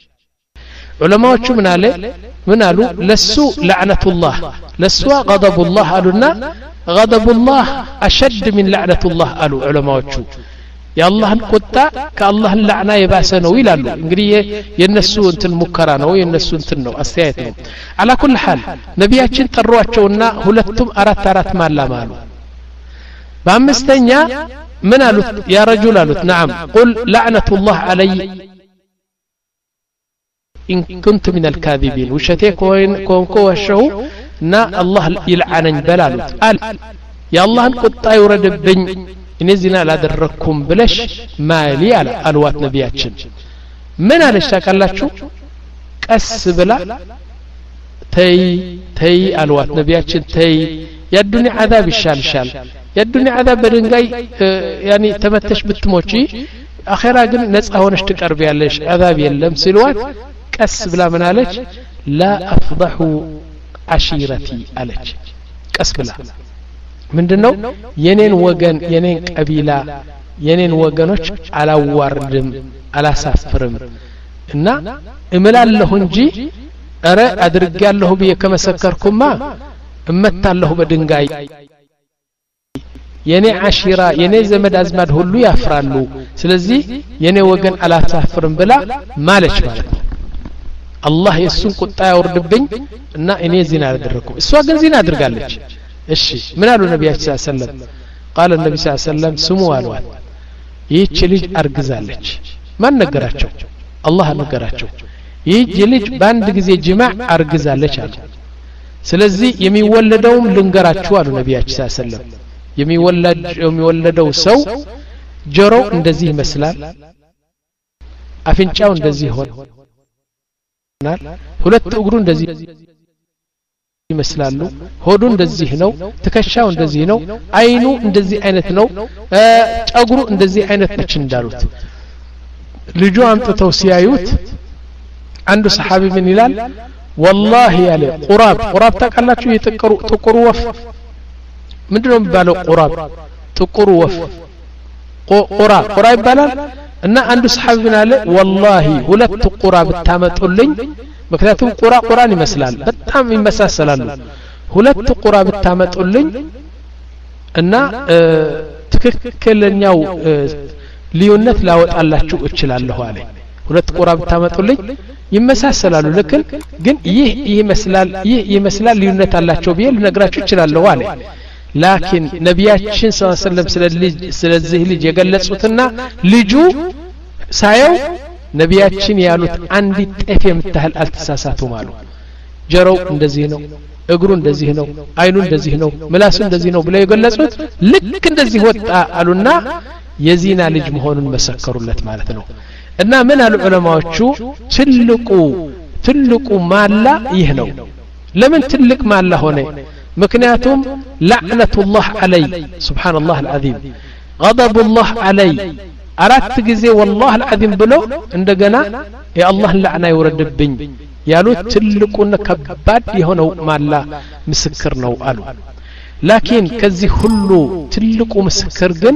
علماء شو من عليه من قالوا لسوا لعنة الله لسوا غضب الله قالوا غضب الله أشد من لعنة الله قالوا علماء شو የአላህን ቁጣ ከአላህ ለዕና የባሰ ነው ይላሉ እንግዲህ የነሱ እንትን ሙከራ ነው የነሱ እንትን ነው አስተያየት ነው አላ ኩል ሐል ነቢያችን ጠሯቸውና ሁለቱም አራት አራት ማላማሉ በአምስተኛ ምን አሉት ያ ረጁል አሉት نعم قل لعنة الله علي إن كنت من الكاذبين وشتي كون كون كوشو نا الله يلعنن بلالوت قال يا الله قطا يوردبኝ እኔ ዚና ላደረኩም ብለሽ ማሊ አለ አልዋት ነቢያችን ምን አለሽ ታውቃላችሁ ቀስ ብላ ተይ ተይ አልዋት ነቢያችን ተይ የዱንያ عذاب ይሻልሻል የዱንያ عذاب በድንጋይ ያኒ ተመተሽ ብትሞቺ አኺራ ግን ነፃ ሆነሽ ትቀርቢያለሽ عذاب የለም ሲልዋት ቀስ ብላ ምን አለች لا أفضح عشيرتي አለች ቀስ ብላ ምንድነው የኔን ወገን የኔን ቀቢላ የኔን ወገኖች አላዋርድም አላሳፍርም እና እምላለሁ እንጂ አረ አድርጋለሁ ብዬ ከመሰከርኩማ እመታለሁ በድንጋይ የኔ አሽራ የኔ ዘመድ አዝማድ ሁሉ ያፍራሉ ስለዚህ የኔ ወገን አላሳፍርም ብላ ማለች ማለት ነው አላህ የሱን ቁጣ ያወርድብኝ እና እኔ ዚና አደረኩ እሷ ግን ዚና አድርጋለች እሺ ምን አሉ ነብያችን ሰለላሁ ዐለይሂ ወሰለም قال النبي صلى الله عليه وسلم ስሙ አሏት ይህች ልጅ አርግዛለች ማን ነገራቸው አላህ ነገራቸው ይህች ልጅ በአንድ ጊዜ ጅማዕ አርግዛለች አለ ስለዚህ የሚወለደውም ልንገራችሁ አሉ ነብያችን ሰለላሁ ዐለይሂ ወሰለም የሚወለድ የሚወለደው ሰው ጆሮ እንደዚህ ይመስላል አፍንጫው እንደዚህ ይሆናል ሁለት እግሩ እንደዚህ ይመስላሉ ሆዱ እንደዚህ ነው ትከሻው እንደዚህ ነው አይኑ እንደዚህ አይነት ነው ጫጉሩ እንደዚህ አይነት ነች እንዳሉት ልጁ አምጥተው ሲያዩት አንዱ ሰሃቢ ምን ይላል والله ያለ ቁራብ ቁራብ ታውቃላችሁ የጥቁሩ ጥቁሩ ወፍ ምንድነው የሚባለው ቁራብ ጥቁሩ ወፍ ቁራ ቁራ ይባላል እና አንዱ ሰሃቢ ምን አለ والله ሁለት ቁራብ ታመጡልኝ ምክንያቱም ቁራ ቁራን ይመስላል በጣም ይመሳሰላሉ ሁለት ቁራ ብታመጡልኝ እና ትክክለኛው ልዩነት ላወጣላችሁ እችላለሁ አለ ሁለት ቁራ ብታመጡልኝ ይመሳሰላሉ ለክን ግን ይህ ይመስላል ይህ ይመስላል ልዩነት አላቸው ቢል ነግራችሁ እችላለሁ አለ ላኪን ነቢያችን ሰለላሁ ዐለይሂ ወሰለም ስለልጅ ስለዚህ ልጅ የገለጹትና ልጁ ሳየው ነቢያችን ያሉት አንዲት ጤፍ የምታህል አልተሳሳቱም አሉ ጀሮው እንደዚህ ነው እግሩ እንደዚህ ነው አይኑ እንደዚህ ነው ምላሱ እንደዚህ ነው ብለው የገለጹት ልክ እንደዚህ ወጣ አሉና የዚና ልጅ መሆኑን መሰከሩለት ማለት ነው እና ምን አሉ ዑለማዎቹ ትልቁ ትልቁ ማላ ይህ ነው ለምን ትልቅ ማላ ሆነ ምክንያቱም ለዕነቱላህ ዐለይ ሱብሃንአላህ አልዓዚም غضبullah ዐለይ አራት ጊዜ والله العظيم ብሎ እንደገና የአላህን ለዕና ይወርድብኝ ያሉት ትልቁና ከባድ የሆነው ማላ ምስክር ነው አሉ ላኪን ከዚህ ሁሉ ትልቁ ምስክር ግን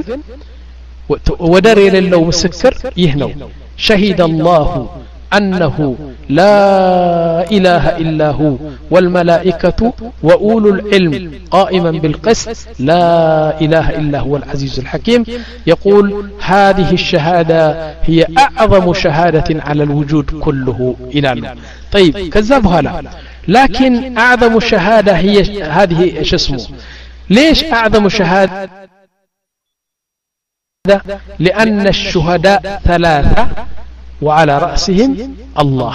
ወደር የሌለው ምስክር ይህ ነው شهد الله أنه لا إله إلا هو والملائكة وأولو العلم قائما بالقسط لا إله إلا هو العزيز الحكيم يقول هذه الشهادة هي أعظم شهادة على الوجود كله إلى الله طيب كذبها لا لكن أعظم شهادة هي هذه إيش اسمه ليش أعظم شهادة لأن الشهداء ثلاثة وعلى رأسهم الله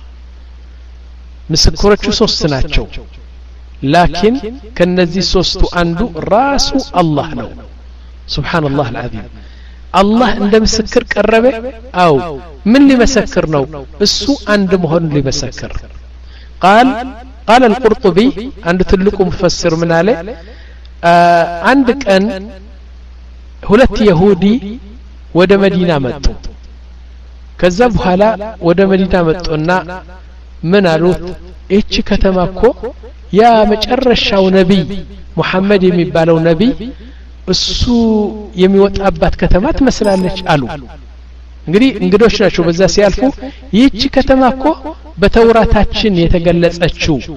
مسكرتشو ሶስት ናቸው لكن ከነዚህ ሶስቱ አንዱ ራሱ አላህ ነው سبحان الله العظيم الله እንደ ምስክር ቀረበ አው ምን ሊመሰክር ነው እሱ አንድ መሆኑን ሊመሰክር قال قال القرطبي አንድ ትልቁ مفسر ምን አለ አንድ ቀን ሁለት ይሁዲ ወደ መዲና መጡ ከዛ በኋላ ወደ መዲና መጡና ምን አሉት እቺ ከተማኮ ያ መጨረሻው ነብይ ሙሐመድ የሚባለው ነብይ እሱ የሚወጣባት ከተማ ትመስላለች አሉ እንግዲህ እንግዶች ናቸው በዛ ሲያልፉ ይቺ ከተማኮ በተውራታችን የተገለጸችው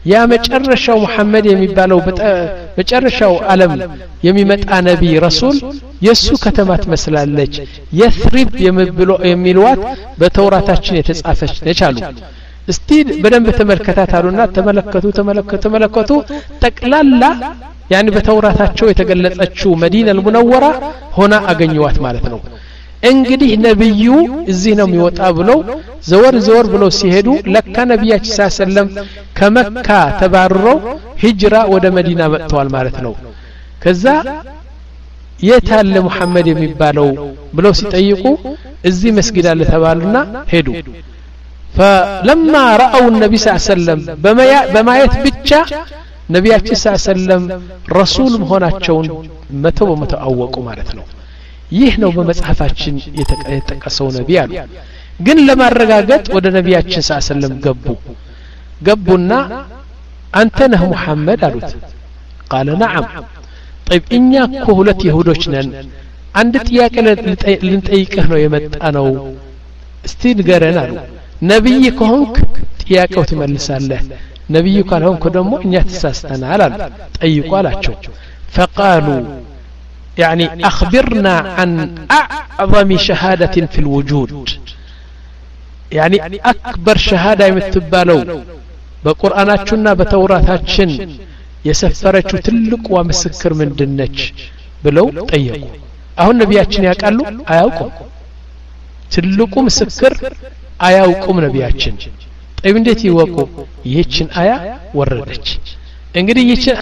ያ መጨረሻው መሐመድ የሚባለው መጨረሻው ዓለም የሚመጣ ነብይ ረሱል የሱ ከተማ ትመስላለች የስሪብ የሚልዋት በተውራታችን የተጻፈች ነች አሉ እስቲ በደንብ ተመልከታታሉና ተመለከቱ ተመለከቱ ተመለከቱ ጠቅላላ يعني በተውራታቸው የተገለጸችው መዲና አልሙነወራ ሆና አገኙዋት ማለት ነው እንግዲህ ነብዩ እዚህ ነው የሚወጣ ብለው ዘወር ዘወር ብለው ሲሄዱ ለካ ነብያችን ሰለላሁ ከመካ ተባረው ሂጅራ ወደ መዲና መጥተዋል ማለት ነው ከዛ የታለ መሐመድ የሚባለው ብለው ሲጠይቁ እዚህ መስጊድ አለ ተባሉና ሄዱ فلما راوا النبي صلى الله عليه وسلم በማየት ብቻ ነብያችን ሰለላሁ ረሱል መሆናቸውን መተው በመተው አወቁ ማለት ነው ይህ ነው በመጽሐፋችን የተጠቀሰው ነብይ አሉ ግን ለማረጋገጥ ወደ ነብያችን ሰለላሁ ገቡ ገቡና አንተ ነህ መሐመድ አሉት قال نعم طيب እኛ እኮ ሁለት ይሁዶች ነን አንድ ጥያቄ ልንጠይቅህ ነው የመጣነው እስቲ ንገረን አሉ ነብይ ከሆንክ ጥያቄው ትመልሳለህ ነብይ ካልሆንክ ደግሞ እኛ ተሳስተናል አሉ ጠይቁ አላቸው فقالوا يعني أخبرنا عن أعظم شهادة في الوجود يعني أكبر شهادة يمتبالو بقرآناتنا بتوراتاتشن يسفرتشو تلق ومسكر من دنج بلو طيقوا أهو نبياتشن يقالوا آيوكم تلقوا مسكر آيوكم نبياتشن طيب انديت يوقوا يهيتشن آيا وردج انقدي يهيتشن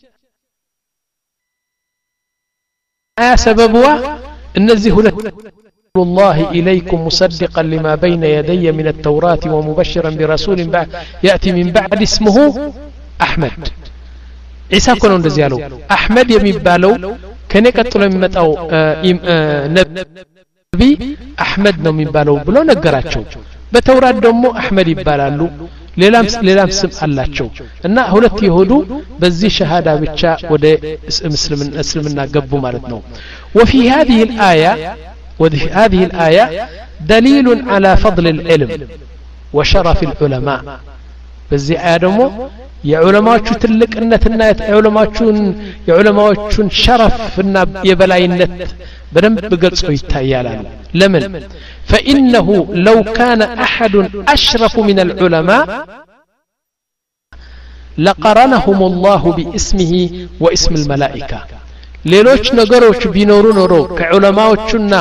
آية سببها النزه الله إليكم مصدقا لما بين يدي من التوراة ومبشرا برسول يأتي من بعد اسمه أحمد عيسى كنون دزيالو أحمد يميبالو كان يقتل ممتاو نبي أحمد نو ميبالو بلو نقراتشو بتوراة دمو أحمد يبالالو ሌላም ሌላም ስም አላቸው እና ሁለት ይሁዱ በዚህ ሸሃዳ ብቻ ወደ እስልምና እስልምና ገቡ ማለት ነው وفي هذه الآية وفي هذه الآية دليل على فضل العلم وشرف العلماء በዚህ አያ ደግሞ የዑለማዎቹ ትልቅነትና የዑለማዎቹን የዑለማዎቹን ሸረፍና የበላይነት በደንብ በገልጸው ይታያል ለምን فإنه لو كان أحد أشرف من العلماء لقرنهم الله باسمه واسم الملائكة ሌሎች ነገሮች ቢኖሩ ኖሮ ከዑለማዎቹና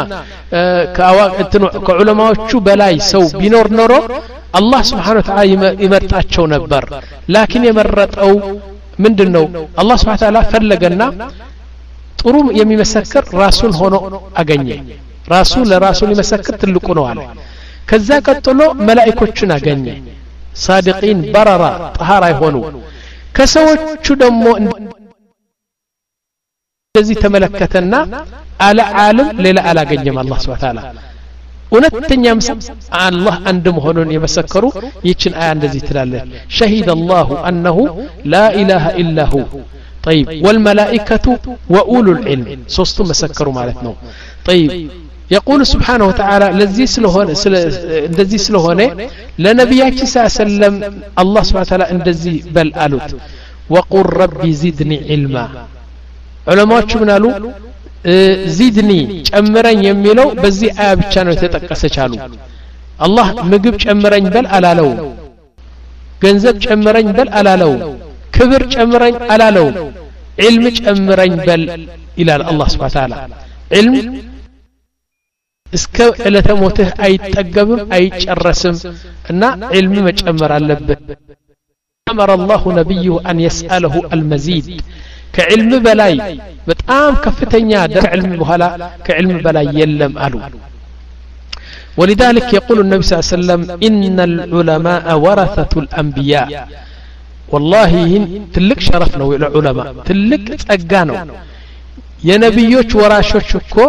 ከዑለማዎቹ በላይ ሰው ቢኖር ኖሮ አላህ Subhanahu Wa Ta'ala ይመርጣቸው ነበር ላኪን የመረጠው ምንድነው አላህ Subhanahu Wa Ta'ala ፈለገና ጥሩ የሚመሰክር ራሱን ሆኖ አገኘ ራሱ ለራሱ ሊመሰክር ትልቁ ነው አለ ከዛ ቀጥሎ መላእክቶችን አገኘ ሳዲቂን በረራ طهارة ይሆኑ ከሰዎቹ ደግሞ እንደዚህ ተመለከተና አለ ዓለም ሌላ አላገኘም አላህ Subhanahu Wa Ta'ala እውነተኛም አላህ አንድ መሆኑን የመሰከሩ ይችን አያ እንደዚህ ትላለች شهد الله أنه لا إله إلا هو طيب والملائكة وأولو العلم صوستم مسكروا مالتنا طيب يقول سبحانه وتعالى لذي سلهونه اندزي سلهونه لنبياتي صلى الله عليه وسلم الله سبحانه وتعالى اندزي بل قالت وقل ربي زدني علما علماء منالو زدني ጨምረኝ የሚለው በዚህ አያ ብቻ ነው የተጠቀሰች አሉ አላህ ምግብ ጨምረኝ በል አላለው ገንዘብ ጨምረኝ በል አላለው ክብር ጨምረኝ አላለው علم ጨምረኝ በል ይላል አላህ Subhanahu Wa Ta'ala علم እስከ ዕለተ ሞትህ አይጠገብም አይጨረስም እና علم መጨመር አለበት أمر الله نبيه أن يسأله المزيد كعلم بلاي بتام كفتنيا در علم بهلا كعلم بلاي يلم ألو ولذلك يقول النبي صلى الله عليه وسلم إن العلماء ورثة الأنبياء والله تلك شرفنا العلماء تلك تأجانو يا نبيوش وراشوشكو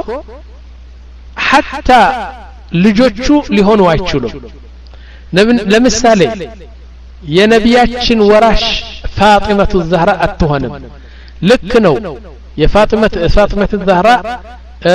حتى لجوشو لهون وايتشلو لمثالي يا نبياتشن وراش فاطمة الزهراء التهنم ልክ ነው የፋጢመት ፋጢመት الزهراء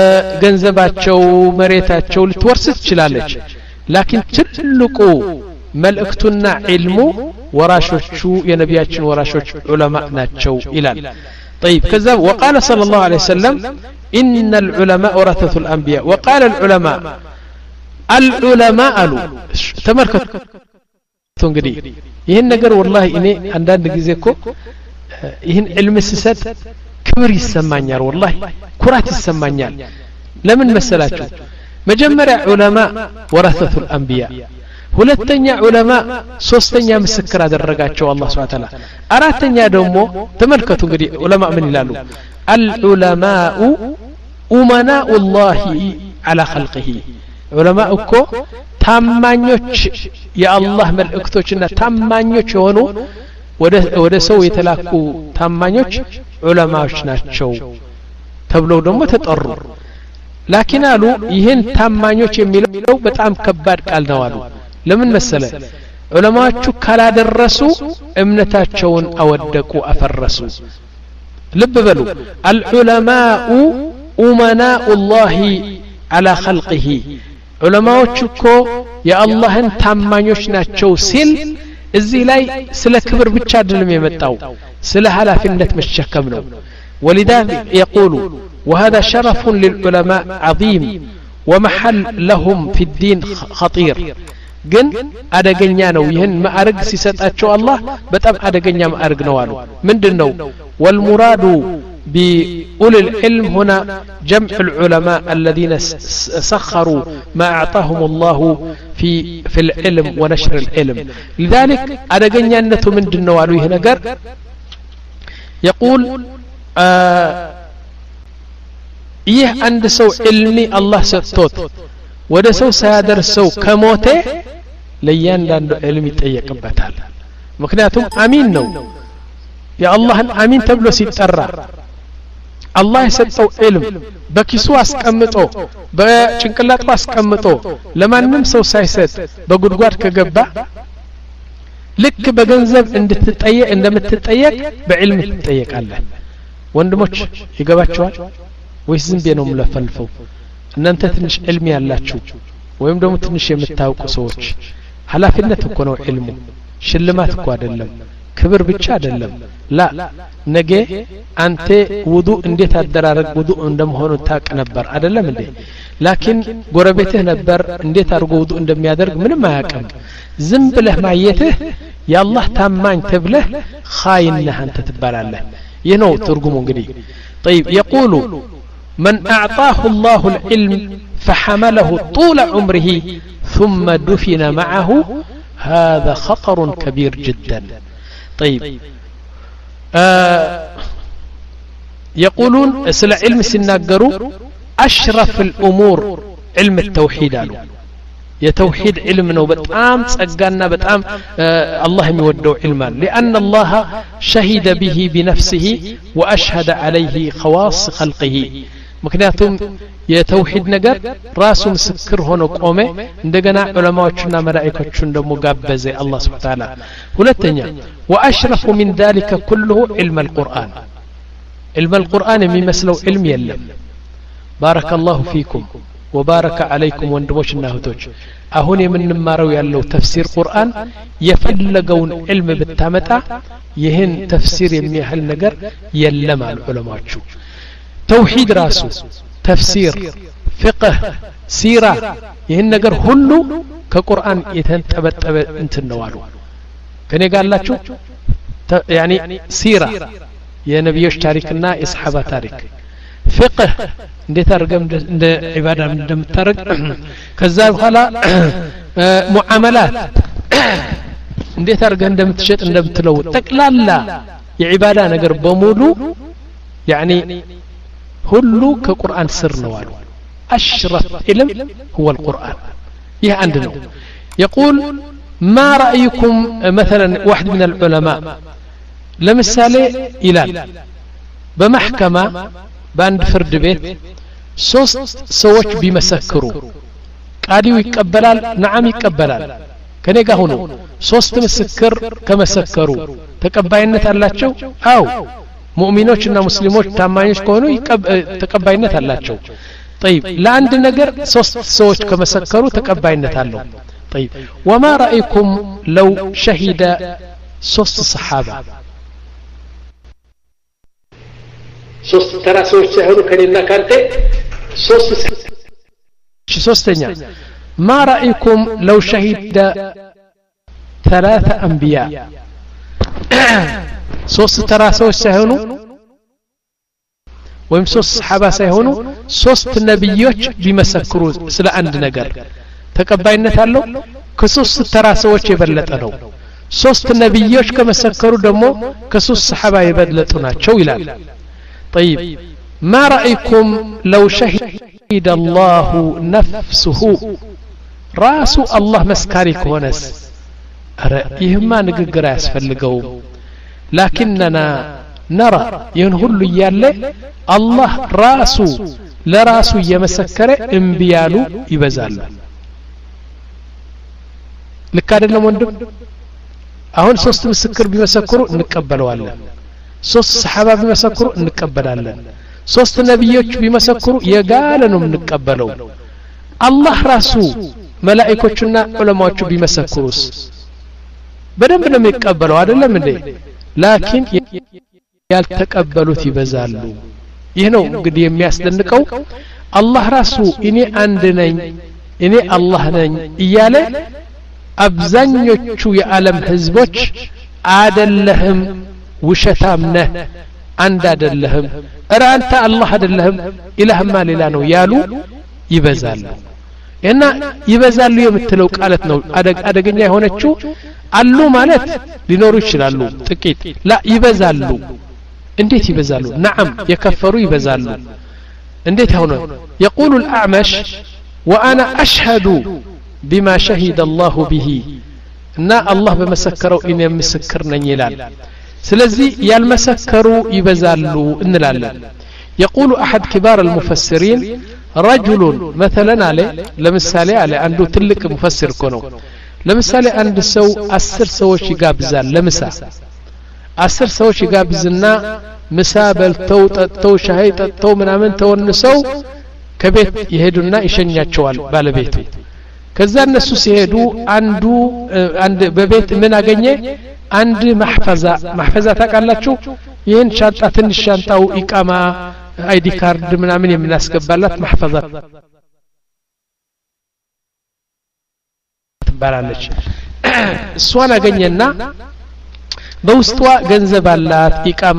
ገንዘባቸው መሬታቸው ልትወርስ ትችላለች ላኪን ትልቁ መልእክቱና ዒልሙ ወራሾቹ የነቢያችን ወራሾች ዑለማ ናቸው ይላል طيب كذا وقال صلى الله عليه وسلم إن العلماء ورثة الأنبياء وقال العلماء العلماء قالوا تمركتوا እንግዲህ ይሄን ነገር والله እኔ አንዳንድ ጊዜ እኮ ይሄን ዒልም ሲሰጥ ክብር ይሰማኛል والله ኩራት ይሰማኛል ለምን መሰላችሁ መጀመሪያ ዑለማ ወራثة الأنبياء ሁለተኛ ዑለማ ሶስተኛ ምስክር አደረጋቸው አላህ Subhanahu Wa Ta'ala አራተኛ ደግሞ ተመልከቱ እንግዲህ ዑለማ ምን ይላሉ العلماء أمناء الله على خلقه ዑለማ እኮ ታማኞች የአላህ መልእክቶችና ታማኞች የሆኑ ወደ ወደ ሰው የተላኩ ታማኞች ዑለማዎች ናቸው ተብለው ደግሞ ተጠሩ ላኪን አሉ ይሄን ታማኞች የሚለው በጣም ከባድ ቃል ነው አሉ ለምን መሰለ ዑለማዎቹ ካላደረሱ እምነታቸውን አወደቁ አፈረሱ ልብ በሉ العلماء أمناء الله على خلقه ዑለማዎቹ እኮ የአላህን ታማኞች ናቸው ሲል እዚህ ላይ ስለ ክብር ብቻ አይደለም የመጣው ስለ ኃላፊነት መሸከም ነው ولذلك يقول وهذا شرف للعلماء عظيم ومحل لهم في الدين خطير ግን አደገኛ ነው ይሄን ማዕረግ ሲሰጣቸው አላህ በጣም አደገኛ ማዕረግ ነው አሉ ምንድነው والمراد بأولي العلم هنا جمع العلماء الذين سخروا ما أعطاهم الله في في العلم ونشر العلم لذلك أدغنيانته ምንድነው አሉ ይሄ ነገር يقول ይህ አንድ ሰው ዒልሚ አላህ ሰጥቶት ወደ ሰው ሳያደርሰው ከሞተ ለያንዳንዱ ዒልም ይጠየቅበታል ምክንያቱም አሚን ነው የአላህን አሚን ተብሎ ሲጠራ አላህ የሰጠው ዒልም በኪሱ አስቀምጦ በጭንቅላቱ አስቀምጦ ለማንም ሰው ሳይሰጥ በጉድጓድ ከገባ ልክ በገንዘብ እንድትጠየቅ እንደምትጠየቅ በዒልም ትጠየቃለህ ወንድሞች ይገባችኋል ወይስ ዝም ብዬ ነው የምለፈልፈው እናንተ ትንሽ ዒልም ያላችሁ ወይም ደግሞ ትንሽ የምታውቁ ሰዎች ኃላፊነት እኮ ነው ዒልሙ ሽልማት እኮ አይደለም ክብር ብቻ አይደለም ላ ነገ አንተ ውዱ እንዴት አደራረግ ውዱ እንደመሆኑ ታቅ ነበር አይደለም እንዴ ላኪን ጎረቤትህ ነበር እንዴት አድርጎ ውዱ እንደሚያደርግ ምንም አያውቅም ዝም ብለህ ማየትህ የአላህ ታማኝ ተብለህ ኻይን ነህ አንተ ትባላለህ ይህ ነው ትርጉሙ እንግዲህ طيب يقول من أعطاه الله العلم فحمله طول عمره ثم دفن معه هذا خطر كبير جدا طيب آه يقولون سلا علم سناقروا أشرف الأمور علم التوحيد قالوا يا توحيد علمنا وبتام تسقنا بتام آه الله يودو علما لأن الله شهد به بنفسه وأشهد عليه خواص خلقه ምክንያቱም የተውሂድ ነገር ራሱ ምስክር ሆኖ ቆመ እንደገና ዑለማዎችና መላእክቶችን ደሞ ጋበዘ አላህ Subhanahu Wa Ta'ala ሁለተኛ واشرف من ذلك كله علم القرآن علم القرآن የሚመስለው علم የለም بارك الله فيكم وبارك عليكم ወንድሞችና እህቶች አሁን የምንማረው ያለው ተፍሲር ቁርአን የፈለገውን علم ብታመጣ ይህን ተፍሲር የሚያህል ነገር የለም አሉ ዑለማዎቹ توحيد راسو تفسير فقه سيرة يهن نجر هلو كقرآن يتنتبت انت النوالو كان يقال لك يعني سيرة يا نبي تاريخنا إصحاب تاريخ فقه دي ترجم دي عبادة من دم ترك كذاب خلا معاملات دي ترجم دم تشت دم تلو تكلالا يا عبادة نجر بمولو يعني هلو كقرآن سر نوالو أشرف علم هو القرآن يه عندنا يقول ما رأيكم مثلا واحد من العلماء لمثالي إلال بمحكمة باند فرد بيت سوست سوش بمسكرو قاديو يقبلال نعم يقبلال كان يقا هنو سوست مسكر كمسكرو تقباينة اللاتشو أو ሙእሚኖችና ሙስሊሞች ታማኞች ከሆኑ ተቀባይነት አላቸው طيب ለአንድ ነገር ሶስት ሰዎች ከመሰከሩ ተቀባይነት አለው طيب وما رأيكم لو شهد ሶስት ሰሃባ ሶስት ተራሶች ሳይሆኑ ከኔና ካንተ ሶስት ሶስተኛ ما رأيكم لو شهد ثلاثة أنبياء ሶስት ተራሶች ሳይሆኑ ወይም ሶስት ሰሃባ ሳይሆኑ ሶስት ነብዮች ቢመሰክሩ ስለ አንድ ነገር ተቀባይነት አለው ከሶስት ተራሶች የበለጠ ነው ሶስት ነብዮች ከመሰከሩ ደግሞ ከሶስት ሰሃባ የበለጡ ናቸው ይላል طيب ما رأيكم لو شهد الله نفسه راس الله مسكاري كونس يهما نغغر يسفلغው لكننا نرى ينهل ياله الله راسه لراسه يمسكر انبيالو يبزال ልክ አይደለም ወንድም አሁን ሶስት ምስክር ቢመሰክሩ እንቀበለዋለን ሶስት ሰሃባ ቢመሰክሩ እንቀበላለን ሶስት ነብዮች ቢመሰክሩ የጋለ ነው እንቀበለው አላህ ራሱ መላእክቶችና ዑለማዎቹ ቢመሰክሩስ በደንብ ነው የሚቀበለው አይደለም እንዴ ላኪን ያልተቀበሉት ይበዛሉ ይህ ነው እንግዲህ የሚያስደንቀው አላህ ራሱ እኔ አንድ ነኝ እኔ አላህ ነኝ እያለ አብዛኞቹ የዓለም ህዝቦች አይደለህም ውሸታም ነህ አንድ አይደለህም እራንተ አላህ አይደለህም ኢላህማ ሌላ ነው ያሉ ይበዛሉ እና ይበዛሉ የምትለው ቃለት ነው አደገኛ የሆነችው አሉ ማለት ሊኖሩ ይችላሉ ጥቂት ላ ይበዛሉ እንዴት ይበዛሉ نعم የከፈሩ ይበዛሉ እንዴት ሆነ يقول الأعمش وأنا أشهد بما شهد الله به ان الله بمسكروا ان يمسكر ነኝ ይላል ስለዚህ ያልመሰከሩ ይበዛሉ እንላለን يقول احد كبار المفسرين رجل مثلا عليه ለምሳሌ አለ አንዱ ትልቅ ሙፈሲር ነው ለምሳሌ አንድ ሰው አስር ሰዎች ይጋብዛል ለምሳ አስር ሰዎች ይጋብዝና ምሳ በልተው ጠጥተው ሻይ ጠጥተው ምናምን ተወንሰው ከቤት ይሄዱና ይሸኛቸዋል ባለቤቱ ከዛ እነሱ ሲሄዱ አንዱ አንድ በቤት ምን አገኘ አንድ ማህፈዛ ማህፈዛ ታውቃላችሁ ይሄን ሻንጣ ትንሽ ሻንጣው ኢቃማ አይዲ ካርድ ምናምን የምናስገባላት ማህፈዛ ትባላለች እሷን አገኘና በውስጧ ገንዘብ አላት ኢቃማ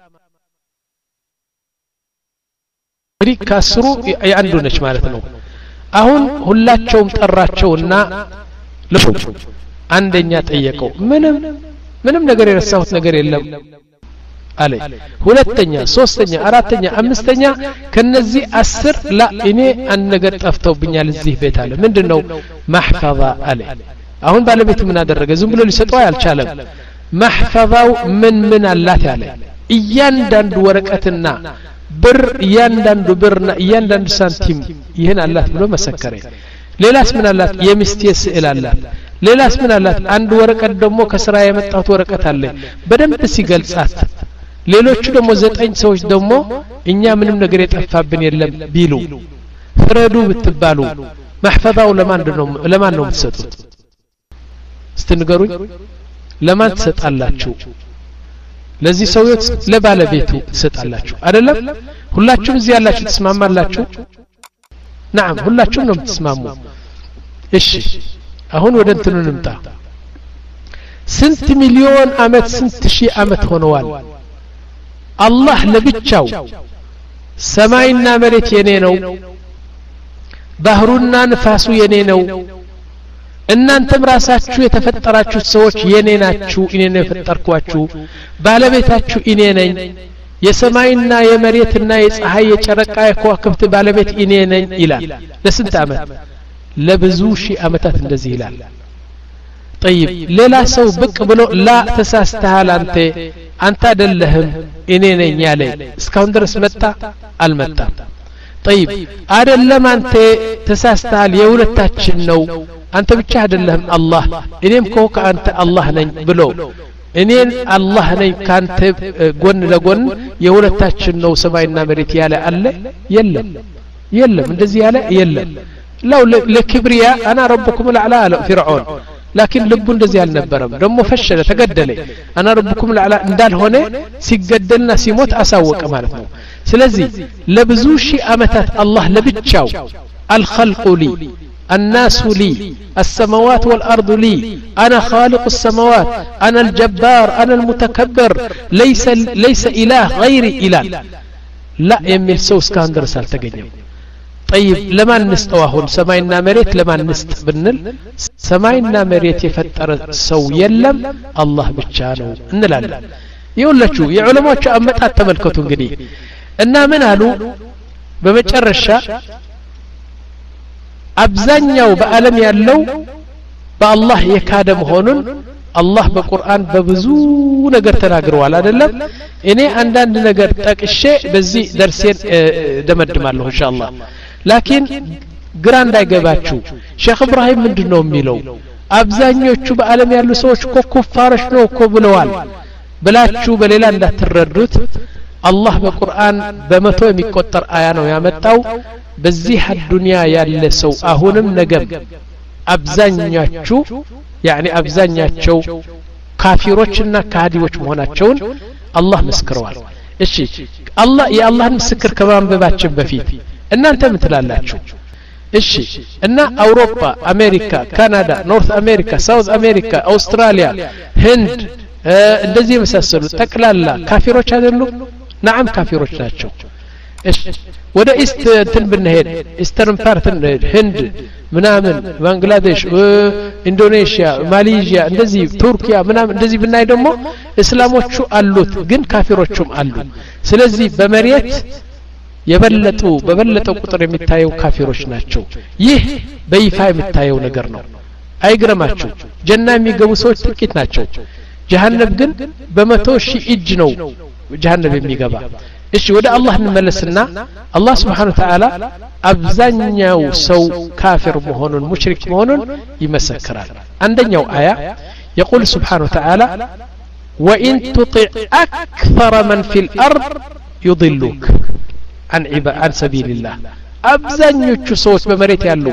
ሪካስሩ ያንዱ ነች ማለት ነው አሁን ሁላቸውም ጠራቸውና ልፉ አንደኛ ጠየቀው ምንም ምንም ነገር የረሳሁት ነገር የለም አለ ሁለተኛ ሶስተኛ አራተኛ አምስተኛ ከነዚህ አስር ላ እኔ አንድ ነገር ጠፍቶብኛል እዚህ ቤት አለ ምንድነው ማህፈዛ አለ አሁን ባለቤቱ ምን አደረገ ዝም ብሎ ሊሰጠው አልቻለም ማህፈዛው ምን ምን አላት ያለ እያንዳንዱ ወረቀትና ብር እያንዳንዱ ብርና እያንዳንዱ ሳንቲም ይሄን አላት ብሎ መሰከረ ሌላስ ምን አላት የሚስቴ ስዕል አላት ሌላስ ምን አላት አንድ ወረቀት ደግሞ ከስራ የመጣው ወረቀት አለ በደንብ ሲገልጻት ሌሎቹ ደግሞ ዘጠኝ ሰዎች ደግሞ እኛ ምንም ነገር የጠፋብን የለም ቢሉ ፍረዱ ብትባሉ ማህፈዛው ለማን ነው ለማን ነው የምትሰጡት ስትንገሩኝ ለማን ትሰጣላችሁ ለዚህ ሰውየት ለባለቤቱ ትሰጣላችሁ አይደለም ሁላችሁም እዚህ ያላችሁ ተስማማላችሁ نعم ሁላችሁም ነው የምትስማሙ እሺ አሁን ወደ እንትኑ እንምጣ ስንት ሚሊዮን አመት ስንት ሺህ አመት ሆነዋል አላህ ለብቻው ሰማይና መሬት የኔ ነው ባህሩና ንፋሱ የኔ ነው እናንተም ራሳችሁ የተፈጠራችሁ ሰዎች የኔ ናችሁ እኔ ነው የፈጠርኳችሁ ባለቤታችሁ እኔ ነኝ የሰማይና የመሬትና የፀሐይ የጨረቃ የከዋክብት ባለቤት እኔ ነኝ ይላል ለስንት አመት ለብዙ ሺህ አመታት እንደዚህ ይላል طيب ሌላ ሰው ብቅ ብሎ ላ ተሳስተሃል አንተ አንተ አይደለህም እኔ ነኝ ያለ እስካሁን ድረስ መጣ አልመጣም طيب አይደለም አንተ ተሳስተሃል የሁለታችን ነው አንተ ብቻ አይደለህም አላህ እኔም ኮ ከአንተ አላህ ነኝ ብሎ እኔን አላህ ነኝ ካንተ ጎን ለጎን የሁለታችን ነው ሰማይና መሬት ያለ አለ የለም የለም እንደዚህ ያለ የለም لو لكبرياء أنا ربكم الأعلى فرعون لكن لبون እንደዚህ አልነበረም ደሞ ፈሸለ ተገደለ انا ربكم الاعلى እንዳልሆነ ሲገደልና ሲሞት አሳወቀ ማለት ነው ስለዚህ ለብዙ ሺህ አመታት አላህ ለብቻው الخلق لي الناس لي السماوات والارض لي انا خالق السماوات انا الجبار انا المتكبر ليس ليس اله غيري اله لا يميل سو እስካሁን ድረስ አልተገኘም طيب لمن نستواهن سماينا مريت لمن نست بنل سماينا مريت يفتر سو يلم الله بتشانو እንላለን ይኸውላችሁ የዑለማዎቹ አመጣጥ ተመልከቱ እንግዲህ እና ምን አሉ በመጨረሻ አብዛኛው በአለም ያለው በአላህ የካደ መሆኑን አላህ በቁርአን በብዙ ነገር ተናግሯል አይደለም እኔ አንዳንድ ነገር ጠቅሼ በዚህ ደርሴን ደመድማለሁ ኢንሻአላህ لكن ግራ እንዳይገባችሁ ሼክ ኢብራሂም ምንድነው የሚለው አብዛኞቹ በአለም ያሉ ሰዎች ኮኩፋሮች ነው እኮ ብለዋል ብላችሁ በሌላ እንዳትረዱት አላህ በቁርአን በመቶ የሚቆጠር አያ ነው ያመጣው በዚህ ዱንያ ያለ ሰው አሁንም ነገም አብዛኛችሁ يعني አብዛኛቸው ካፊሮችና ካዲዎች መሆናቸውን አላህ መስክረዋል እሺ አላህ የአላህን ምስክር ከማንበባችን በፊት እናንተ ምን ትላላችሁ እሺ እና አውሮፓ አሜሪካ ካናዳ ኖርት አሜሪካ ሳውዝ አሜሪካ አውስትራሊያ ህንድ እንደዚህ የመሳሰሉ ጠቅላላ ካፊሮች አይደሉም نعم ካፊሮች ናቸው እሺ ወደ ኢስት እንትን ብንሄድ ኢስተርን ፓርት ህንድ ምናምን ባንግላዴሽ ኢንዶኔሽያ ማሌዥያ እንደዚህ ቱርኪያ ምናምን እንደዚህ ብናይ ደግሞ እስላሞቹ አሉት ግን ካፊሮቹም አሉ ስለዚህ በመሪየት የበለጡ በበለጠው ቁጥር የሚታየው ካፊሮች ናቸው ይህ በይፋ የሚታየው ነገር ነው አይግረማችሁ ጀና የሚገቡ ሰዎች ጥቂት ናቸው ጀሃነም ግን በመቶ ሺህ እጅ ነው ጀሃነም የሚገባ እሺ ወደ አላህ እንመለስና አላህ Subhanahu Wa Ta'ala አብዛኛው ሰው ካፊር መሆኑን ሙሽሪክ መሆኑን ይመሰክራል አንደኛው አያ يقول سبحانه وتعالى وإن تطع أكثر من في الأرض يضلوك عن عبا عن سبيل الله አብዛኞቹ ሰዎች በመሬት ያሉ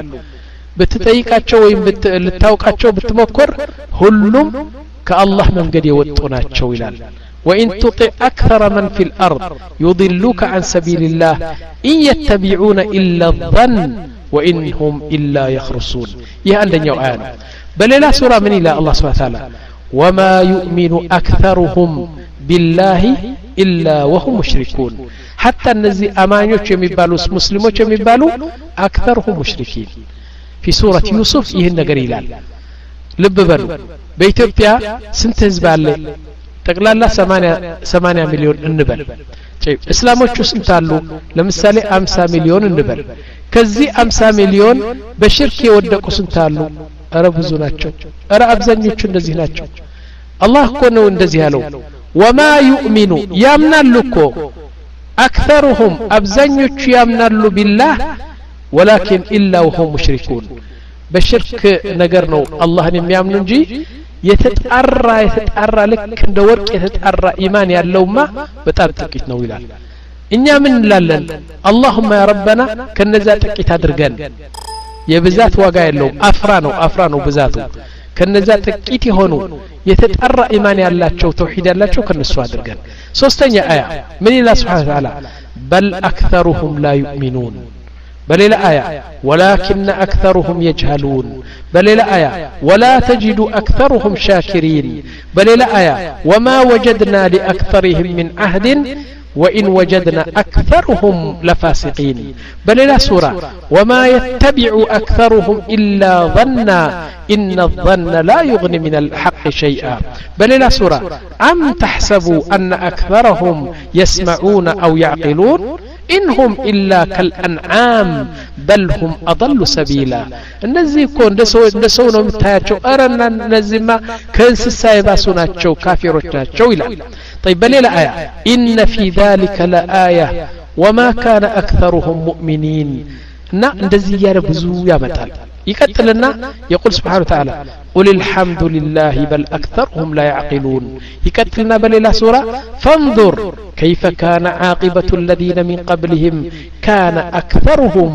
በተጠይቃቸው ወይም ልታውቃቸው ብትሞክር ሁሉም ከአላህ መንገድ የወጡ ናቸው ይላል وإن تطع أكثر من في الأرض يضلوك عن سبيل الله إن يتبعون إلا الظن وإنهم إلا يخرصون يا عندنا آية بل لا سورة من إلى الله سبحانه وتعالى وما يؤمن أكثرهم بالله إلا وهم مشركون حتى النزي أمانيوش يميبالو مسلموش يميبالو أكثرهم مشركين في سورة يوسف يهن قريلان لببالو بإثيوبيا سنت هزبالي ጠቅላላ ሰማንያ ሚሊዮን እንበል طيب እስላሞቹ ስንት አሉ ለምሳሌ አምሳ ሚሊዮን እንበል ከዚህ አምሳ ሚሊዮን በሽርክ የወደቁ ስንት አሉ አረ ብዙ ናቸው አረ አብዛኞቹ እንደዚህ ናቸው አላህ እኮ ነው እንደዚህ ያለው ወማ يؤمن ያምናሉ እኮ አክثرهم አብዛኞቹ ያምናሉ ቢላህ ولكن الا وهم مشركون በሽርክ ነገር ነው አላህን የሚያምኑ እንጂ የተጣራ የተጣራ ልክ እንደ ወርቅ የተጣራ ኢማን ያለውማ በጣም ጥቂት ነው ይላል እኛ ምን እንላለን اللهم يا ربنا ከነዛ ጥቂት አድርገን የብዛት ዋጋ ያለው አፍራ ነው አፍራ ነው ብዛቱ ከነዛ ጥቂት የሆኑ የተጣራ ኢማን ያላቸው ተውሂድ ያላቸው ከነሱ አድርገን ሶስተኛ አያ ምን ይላል Subhanahu Wa Ta'ala بل اكثرهم لا يؤمنون بل لا آية ولكن أكثرهم يجهلون بل لا آية ولا تجد أكثرهم شاكرين بل لا آية وما وجدنا لأكثرهم من عهد وإن وجدنا أكثرهم لفاسقين بل لا سورة وما يتبع أكثرهم إلا ظنا إن الظن لا يغني من الحق شيئا بل لا سورة أم تحسبوا أن أكثرهم يسمعون أو يعقلون إنهم إلا كالأنعام بل هم أضل سبيلا النزي يكون نسونا متاجو أرنا نزي ما كنسسا يباسوناتشو كافروناتشو إلا طيب بل لا آية إن في ذلك لآية وما كان أكثرهم مؤمنين نا نزي يربزو يا متال يقتلنا يقول سبحانه وتعالى قل الحمد لله بل أكثرهم لا يعقلون يقتلنا بل لا سورة فانظر كيف كان عاقبة الذين من قبلهم كان أكثرهم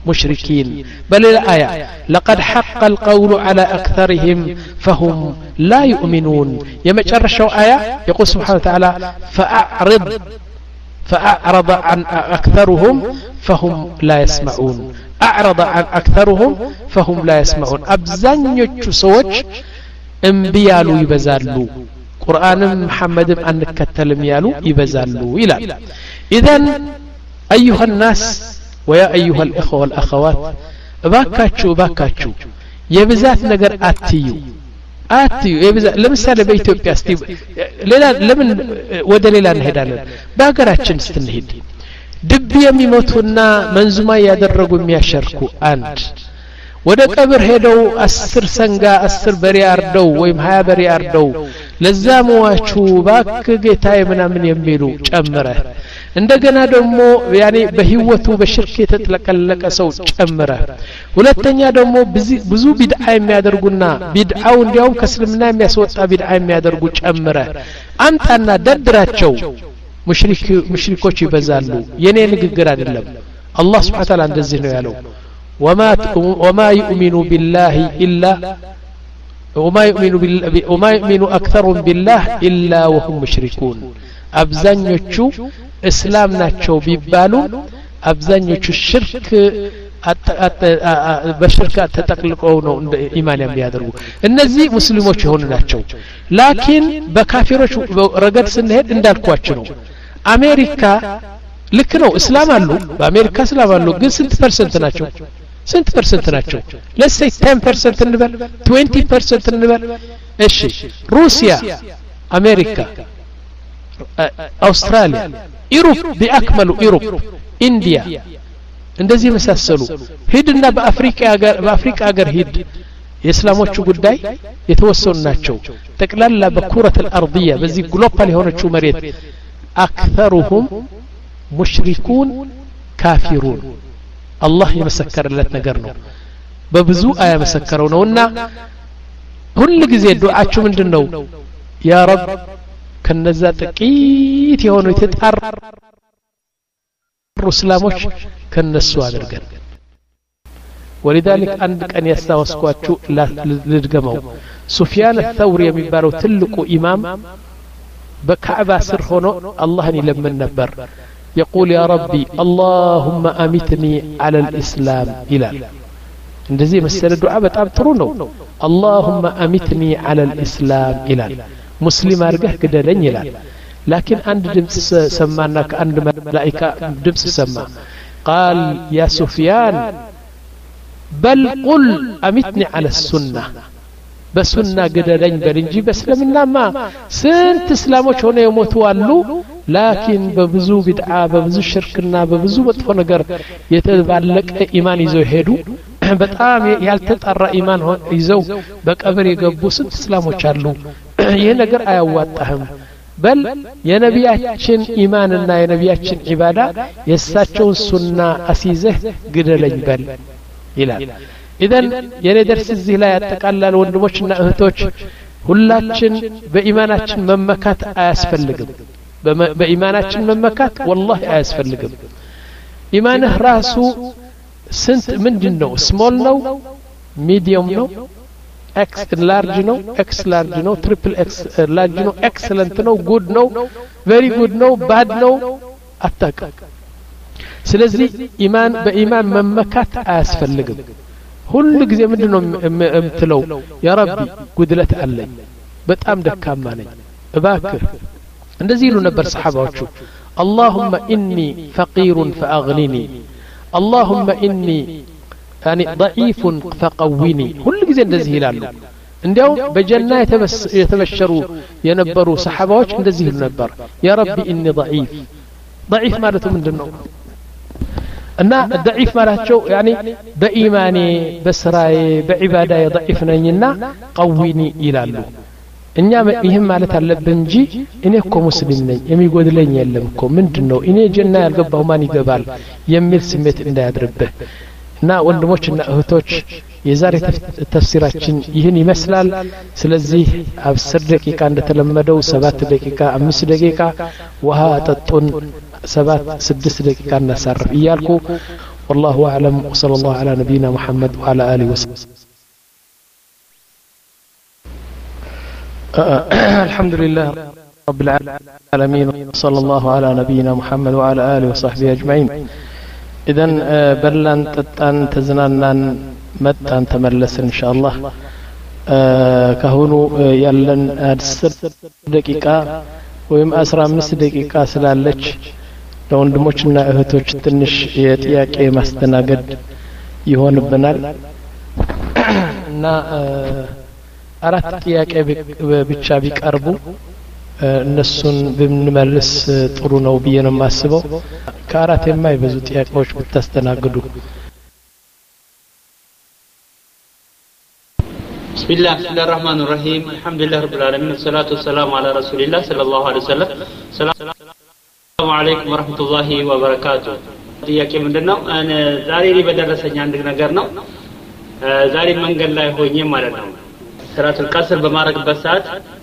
مشركين بل الآية لقد حق القول على أكثرهم فهم لا يؤمنون يمجرشوا آية يقول سبحانه وتعالى فأعرض فأعرض عن أكثرهم فهم لا يسمعون أعرض عن أكثرهم فهم لا يسمعون أبزنيوچ سوچ انبيالو يبزالو قرآن محمد أن نكتلم يالو يبزالو إلى إذن أيها الناس ويا أيها الإخوة والأخوات باكاتشو باكاتشو يبزات نجر آتيو آتيو يبزات لمثال بإثيوبيا استيب ليلا لمن ودا ليلا نهدالن باقراتشن استنهد دب يميموتونا منزوما يادرقو مياشركو آند ወደ ቀብር ሄደው አስር ሰንጋ አስር በሬ አርደው ወይም ሃያ በሬ አርደው ለዛሟቹ ባክ ጌታዬ ምናምን የሚሉ ጨምረ እንደገና ደግሞ ያኔ በህይወቱ በሽርክ የተጥለቀለቀ ሰው ጨምረ ሁለተኛ ደግሞ ብዙ ቢድዓ የሚያደርጉና ቢድዓው እንዲያው ከእስልምና የሚያስወጣ ቢድዓ የሚያደርጉ ጨምረ አምጣና ደድራቸው ሙሽሪክ ሙሽሪኮች ይበዛሉ የኔ ንግግር አይደለም አላህ Subhanahu Wa Ta'ala እንደዚህ ነው ያለው وما وما يؤمن بالله الا وما يؤمن بالله وما يؤمن اكثرهم بالله الا وهم مشركون ابزانيوچ اسلام ናቸው ቢባሉ አብዛኞቹ ሽርክ በሽርክ ተጠቅልቀው ነው እንደ ኢማን የሚያደርጉ እነዚህ ሙስሊሞች የሆኑ ናቸው ላኪን በካፊሮች ረገድ ስንሄድ እንዳልኳችሁ ነው አሜሪካ ልክ ነው እስላም አሉ በአሜሪካ እስላም አሉ ግን ስንት ፐርሰንት ናቸው ስንት ፐርሰንት ናቸው let's say ten percent እንበል twenty percent እንበል እሺ ሩሲያ አሜሪካ አውስትራሊያ ኢሮፕ ቢአክመሉ ኢሮፕ ኢንዲያ እንደዚህ መሳሰሉ ሂድና በአፍሪካ ሀገር በአፍሪካ ሀገር ሂድ የእስላሞቹ ጉዳይ የተወሰኑ ናቸው ጠቅላላ በኩረት الارضيه በዚህ ግሎባል የሆነችው መሬት اكثرهم مشركون كافرون الله يمسكرለት ነገር ነው በብዙ አያ መሰከረው ነውና ሁሉ ጊዜ ዱዓችሁ ምንድነው ያ ረብ ከነዛ ጥቂት የሆኑ የተጣሩ እስላሞች ከነሱ አድርገን ولذلك عند ቀን ያስታወስኳችሁ ልድገመው ሱፊያን الثوري የሚባለው ትልቁ ኢማም በካዕባ ስር ሆኖ አላህን ይለምን ነበር يقول يا ربي اللهم أمتني على الإسلام إلى እንደዚህ መሰለ ዱዓ በጣም ጥሩ ነው اللهم أمتني على الإسلام إلى ሙስሊም አርገህ ግደለኝ ይላል لكن عند ድምጽ ሰማና ከአንድ መላእክት ድምጽ ሰማ قال يا سفيان بل قل أمتني على السنة በሱና ገደለኝ በልንጂ በእስልምናማ ስንት እስላሞች ሆነ የሞቱ አሉ ላኪን በብዙ ቢድዓ በብዙ ሽርክና በብዙ መጥፎ ነገር የተባለቀ ኢማን ይዘው ሄዱ በጣም ያልተጣራ ኢማን ይዘው በቀብር የገቡ ስንት እስላሞች አሉ ይሄ ነገር አያዋጣህም በል የነቢያችን ኢማንና የነቢያችን ዒባዳ የሳቸው ሱና አሲዘህ ግደለኝ በል ይላል ኢዘን የኔ ደርስ እዚህ ላይ ያጠቃላል ወንድሞችና እህቶች ሁላችን በኢማናችን መመካት አያስፈልግም በኢማናችን መመካት والله አያስፈልግም ኢማንህ ራሱ ስንት ምንድነው ስሞል ነው ሚዲየም ነው ኤክስ ላርጅ ነው ኤክስ ላርጅ ነው ትሪፕል ኤክስ ላርጅ ነው ኤክሰለንት ነው ጉድ ነው ቬሪ ጉድ ነው ባድ ነው አታውቅ ስለዚህ ኢማን በኢማን መመካት አያስፈልግም ሁሉ ጊዜ ምንድነው እምትለው ያ ረቢ ጉድለት አለኝ በጣም ደካማ ነኝ እባክህ እንደዚህ ይሉ ነበር ሰሃባዎቹ اللهم اني فقير فاغنني اللهم اني يعني ضعيف فقويني ሁሉ ጊዜ እንደዚህ ይላሉ እንዲያው በጀና የተበሸሩ የነበሩ ሰሃባዎች እንደዚህ ይሉ ነበር ያ ረቢ اني ضعيف ضعيف ማለት ምንድነው እና ضعيف ማለታቸው يعني በኢማኔ በስራዬ በዒባዳዬ ضعيف ነኝና قويني ይላሉ እኛ ይሄን ማለት አለብን እንጂ እኔ እኮ ሙስሊም ነኝ የሚጎድለኝ የለም እኮ ምንድነው እኔ ጀና ያልገባው ማን ይገባል የሚል ስሜት እንዳያድርብህ እና ወንድሞችና እህቶች የዛሬ ተፍሲራችን ይህን ይመስላል ስለዚህ አስር ደቂቃ እንደተለመደው ሰባት ደቂቃ አምስት ደቂቃ ውሃ ጠጡን ሰባት ስድስት ደቂቃ እናሳርፍ ይያልኩ والله أعلم وصلى الله على نبينا محمد وعلى آله وسلم. الحمد لله رب العالمين صلى الله على نبينا محمد وعلى آله وصحبه أجمعين. إذن بلان تتان تزنانان متان تملس إن شاء الله. كهونو يلن عشر دقيقة ويم أسرع مس دقيقة سلالج ለወንድሞችና እህቶች ትንሽ የጥያቄ ማስተናገድ ይሆንብናል እና አራት ጥያቄ ብቻ ቢቀርቡ እነሱን ብንመልስ ጥሩ ነው ብዬ ነው የማስበው። ከአራት የማይበዙ ጥያቄዎች ብታስተናግዱ። بسم الله بسم الله الرحمن الرحيم الحمد لله رب العالمين والصلاة والسلام على رسول الله صلى الله عليه وسلم. السلام عليكم ورحمة الله وبركاته. ጥያቄ ምንድነው? እኔ ዛሬ ሊበደረሰኝ አንድ ነገር ነው። ዛሬ መንገድ ላይ ሆኜ ማለት ነው ሰላቱል ቀስር በማድረግበት ሰዓት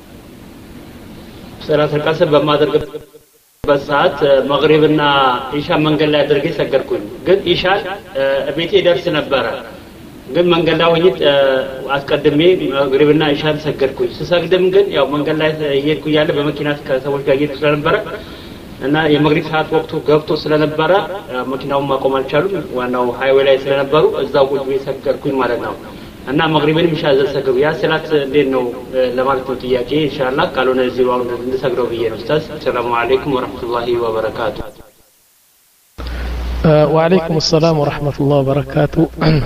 ሰላቱል ቀስር በማድረግበት ሰዓት መግሪብና ኢሻ መንገድ ላይ አድርጌ ሰገድኩኝ። ግን ኢሻ ቤቴ ደርስ ነበረ። ግን መንገድ ላይ ሆኜ አስቀድሜ መግሪብና ኢሻን ሰገድኩኝ። ስሰግድም ግን ያው መንገድ ላይ እየሄድኩ ያለ በመኪና ከሰዎች ጋር እየሄድኩ ስለነበረ እና የመግሪብ ሰዓት ወቅቱ ገብቶ ስለነበረ መኪናውን ማቆም አልቻሉም። ዋናው ሃይዌይ ላይ ስለነበሩ እዛው ቁጭ ብዬ ሰገድኩኝ ማለት ነው። እና መግሪብን ኢሻ ዘሰገዱ። ያ ሰላት እንዴት ነው ለማለት ነው ጥያቄ። ኢንሻአላህ ካልሆነ እዚህ ዋው እንድሰግደው ብዬ ነው። ኡስታዝ ሰላም አለይኩም ወራህመቱላሂ ወበረካቱ። وعليكم السلام ورحمة الله وبركاته.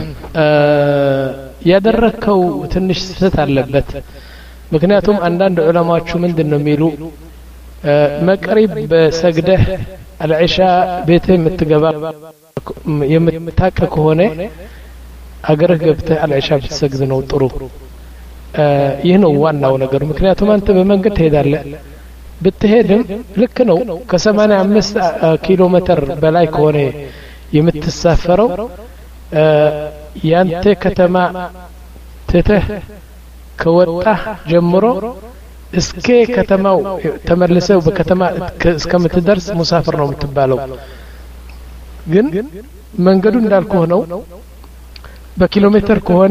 ያደረከው ትንሽ ስህተት አለበት። ምክንያቱም አንዳንድ ዑለማዎቹ ምንድነው የሚሉ መቅሪብ በሰግደህ አልዒሻ ቤትህ የምትገባ የምታቀ ከሆነ አገርህ ገብተህ አልዒሻ ብትሰግድ ነው ጥሩ። ይህ ነው ዋናው ነገር። ምክንያቱም አንተ በመንገድ ትሄዳለህ ብትሄድም ልክ ነው ከ85 ኪሎ ሜትር በላይ ከሆነ የምትሳፈረው ያንተ ከተማ ትተህ ከወጣህ ጀምሮ እስከ ከተማው ተመልሰው በከተማ እስከምትደርስ ሙሳፍር ነው የምትባለው። ግን መንገዱ እንዳልኩህ ነው። በኪሎ ሜትር ከሆነ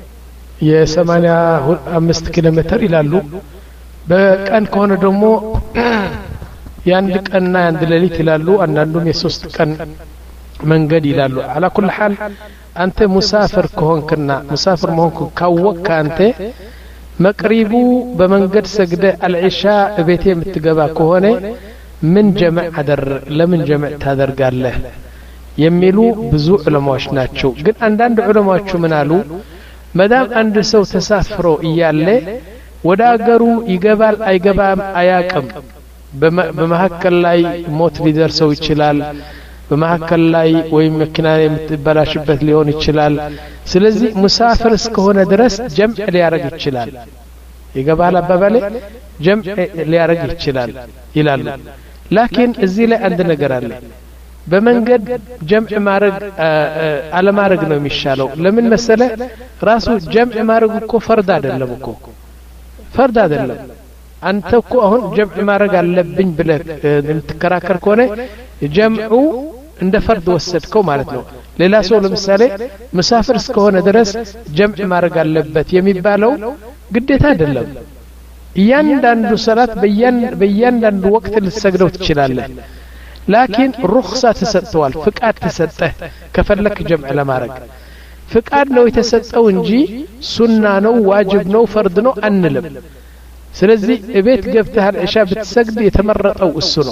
የ85 ኪሎ ሜትር ይላሉ። በቀን ከሆነ ደግሞ የአንድ ቀንና የአንድ ሌሊት ይላሉ። አንዳንዱም የሶስት ቀን መንገድ ይላሉ። አላ ኩል ሐል አንተ ሙሳፍር ከሆንክና ሙሳፍር መሆንክ ካወቅክ አንተ መቅሪቡ በመንገድ ሰግደ አልዒሻ ቤቴ የምትገባ ከሆነ ምን ጀመዕ አደር ለምን ጀመዕ ታደርጋለህ የሚሉ ብዙ ዑለማዎች ናቸው። ግን አንዳንድ ዑለማዎች ምን አሉ? መዳም አንድ ሰው ተሳፍሮ እያለ ወደ አገሩ ይገባል አይገባም አያቅም። በመሐከል ላይ ሞት ሊደርሰው ይችላል። በመሐከል ላይ ወይም መኪና የምትበላሽበት ሊሆን ይችላል። ስለዚህ ሙሳፍር እስከሆነ ድረስ ጀምዕ ሊያረግ ይችላል። ይገባል አባባሌ ጀምዕ ሊያረግ ይችላል ይላሉ። ላኪን እዚህ ላይ አንድ ነገር አለ። በመንገድ ጀምዕ ማረግ አለማረግ ነው የሚሻለው። ለምን መሰለ? ራሱ ጀምዕ ማረግ እኮ ፈርድ አይደለም እኮ ፈርድ አይደለም። አንተ እኮ አሁን ጀምዕ ማረግ አለብኝ ብለህ የምትከራከር ከሆነ ጀምዑ እንደ ፈርድ ወሰድከው ማለት ነው። ሌላ ሰው ለምሳሌ ሙሳፍር እስከሆነ ድረስ ጀምዕ ማረግ አለበት የሚባለው ግዴታ አይደለም። እያንዳንዱ ሰላት በእያንዳንዱ ወቅት ልትሰግደው ትችላለህ። ላኪን ሩኽሳ ተሰጥቷል፣ ፍቃድ ተሰጠህ ከፈለክ ጀምዕ ለማረግ። ፍቃድ ነው የተሰጠው እንጂ ሱና ነው ዋጅብ ነው ፈርድ ነው አንልም። ስለዚህ እቤት ገብተህ አልዒሻ ብትሰግድ የተመረጠው እሱ ነው።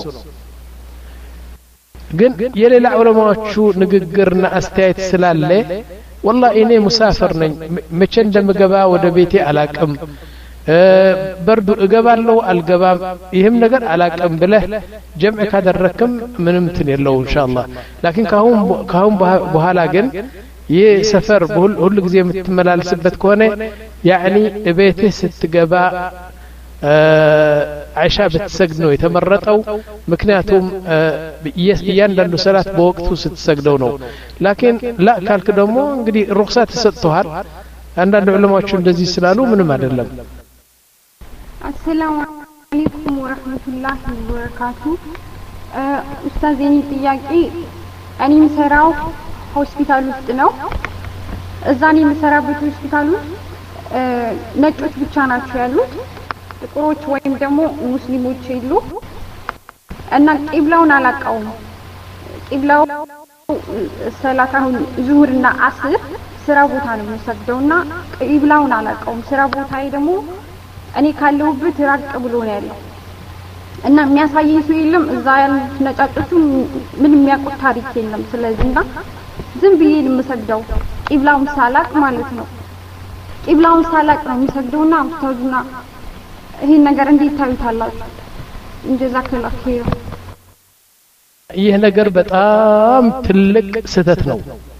ግን የሌላ ዑለማዎቹ ንግግርና አስተያየት ስላለ والله እኔ ሙሳፍር ነኝ መቼ እንደምገባ ወደ ቤቴ አላቅም በርዱ እገባለሁ አልገባም ይሄም ነገር አላቅም ብለህ ጀምዕ ካደረክም ምንም እንትን የለው ኢንሻአላህ። ላኪን ካሁን ካሁን በኋላ ግን ይህ ሰፈር ሁሉ ጊዜ የምትመላለስበት ከሆነ ያኒ እቤትህ ስትገባ አይሻ ብትሰግድ ነው የተመረጠው። ምክንያቱም እያንዳንዱ ሰላት በወቅቱ ስትሰግደው ነው። ላኪን ላ ካልክ ደግሞ እንግዲህ ሩክሳ ተሰጥቷል። አንዳንድ ዑለማዎቹ እንደዚህ ስላሉ ምንም አይደለም። አሰላሙ አለይኩም ወራህመቱላሂ ወበረካቱ። ኡስታዝ የኔ ጥያቄ እኔም ሰራው ሆስፒታል ውስጥ ነው። እዛ ነው የምሰራበት ሆስፒታል ውስጥ ነጮች ብቻ ናቸው ያሉት፣ ጥቁሮች ወይም ደግሞ ሙስሊሞች የሉ እና ቂብላውን አላውቀውም። ቂብላው ሰላታውን ዙሁርና አስር ስራ ቦታ ነው የምሰግደውና ቂብላውን አላውቀውም። ስራ ቦታዬ ደግሞ እኔ ካለሁበት ራቅ ብሎ ነው ያለው እና የሚያሳየኝ ሰው የለም። እዛ ያሉት ነጫጮቹ ምን የሚያውቁት ታሪክ የለም። ስለዚህና ዝም ብዬ የምሰግደው ቂብላውን ሳላቅ ማለት ነው። ቂብላውን ሳላቅ ነው የምሰግደውና አስተውሉና ይሄን ነገር እንዴት ታዩታላችሁ? እንጀዛከላሁ ኸይር። ይህ ነገር በጣም ትልቅ ስህተት ነው።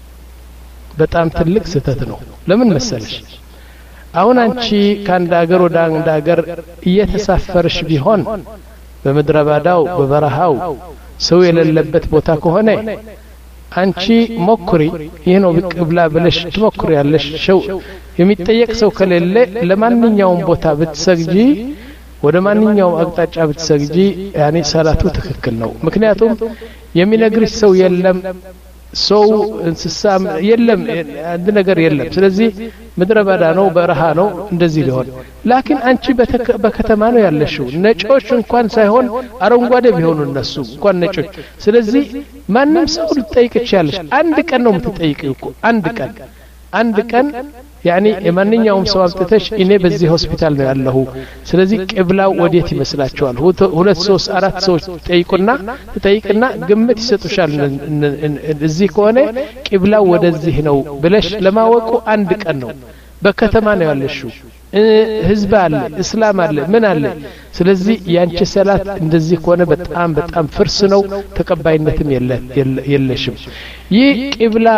በጣም ትልቅ ስህተት ነው። ለምን መሰለሽ? አሁን አንቺ ከአንድ ሀገር ወደ አንድ ሀገር እየተሳፈርሽ ቢሆን በምድረ ባዳው በበረሃው ሰው የሌለበት ቦታ ከሆነ አንቺ ሞክሪ፣ ይሄ ነው ቂብላ ብለሽ ትሞክሪያለሽ። ሰው የሚጠየቅ ሰው ከሌለ ለማንኛውም ቦታ ብትሰግጂ፣ ወደ ማንኛውም አቅጣጫ ብትሰግጂ ያኔ ሰላቱ ትክክል ነው። ምክንያቱም የሚነግርሽ ሰው የለም፣ ሰው እንስሳ የለም፣ አንድ ነገር የለም። ስለዚህ ምድረ ባዳ ነው፣ በረሃ ነው፣ እንደዚህ ሊሆን ላኪን አንቺ በከተማ ነው ያለሽው። ነጮች እንኳን ሳይሆን አረንጓዴ ቢሆኑ እነሱ እንኳን ነጮች። ስለዚህ ማንም ሰው ልትጠይቅሽ ያለሽ አንድ ቀን ነው የምትጠይቂው እኮ አንድ ቀን አንድ ቀን ያኒ የማንኛውም ሰው አምጥተሽ እኔ በዚህ ሆስፒታል ነው ያለሁ፣ ስለዚህ ቂብላው ወዴት ይመስላችኋል? ሁለት ሶስት አራት ሰዎች ጠይቁና ተጠይቅና ግምት ይሰጡሻል። እዚህ ከሆነ ቂብላው ወደዚህ ነው ብለሽ ለማወቁ አንድ ቀን ነው። በከተማ ነው ያለሽው፣ ህዝብ አለ፣ እስላም አለ፣ ምን አለ። ስለዚህ ያንቺ ሰላት እንደዚህ ከሆነ በጣም በጣም ፍርስ ነው፣ ተቀባይነትም የለሽም። ይህ ቂብላ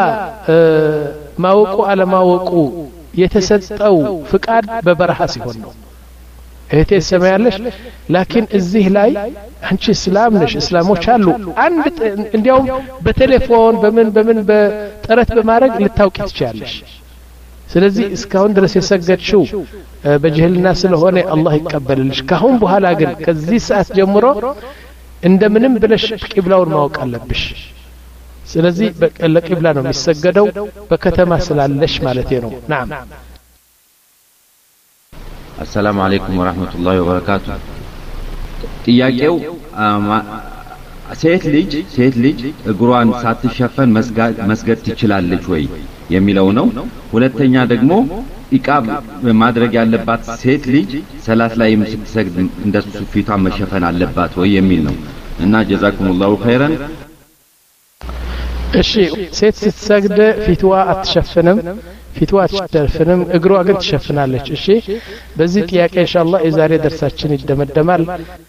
ማወቁ አለማወቁ የተሰጠው ፍቃድ በበረሃ ሲሆን ነው። እህቴ ሰማያለሽ። ላኪን እዚህ ላይ አንቺ እስላም ነሽ፣ እስላሞች አሉ። አንድ እንዲያውም በቴሌፎን በምን በምን በጥረት በማድረግ ልታውቂ ትችያለሽ። ስለዚህ እስካሁን ድረስ የሰገድሽው በጅህልና ስለሆነ አላህ ይቀበልልሽ። ካሁን በኋላ ግን ከዚህ ሰዓት ጀምሮ እንደምንም ብለሽ ቂብላውን ማወቅ አለብሽ። ስለዚህ ለቂብላ ነው የሚሰገደው በከተማ ስላለሽ ማለት ነው። ናም አሰላሙ አለይኩም ወራህመቱላሂ ወበረካቱ። ጥያቄው ሴት ልጅ ሴት ልጅ እግሯን ሳትሸፈን መስገድ ትችላለች ወይ የሚለው ነው። ሁለተኛ ደግሞ ኢቃብ ማድረግ ያለባት ሴት ልጅ ሰላት ላይ ስትሰግድ እንደሱ ፊቷን መሸፈን አለባት ወይ የሚል ነው እና ጀዛኩሙላሁ ኸይረን። እሺ ሴት ስትሰግድ ፊትዋ አትሸፍንም፣ ፊትዋ አትሸፍንም፣ እግሯ ግን ትሸፍናለች። እሺ በዚህ ጥያቄ ኢንሻአላህ የዛሬ ደርሳችን ይደመደማል።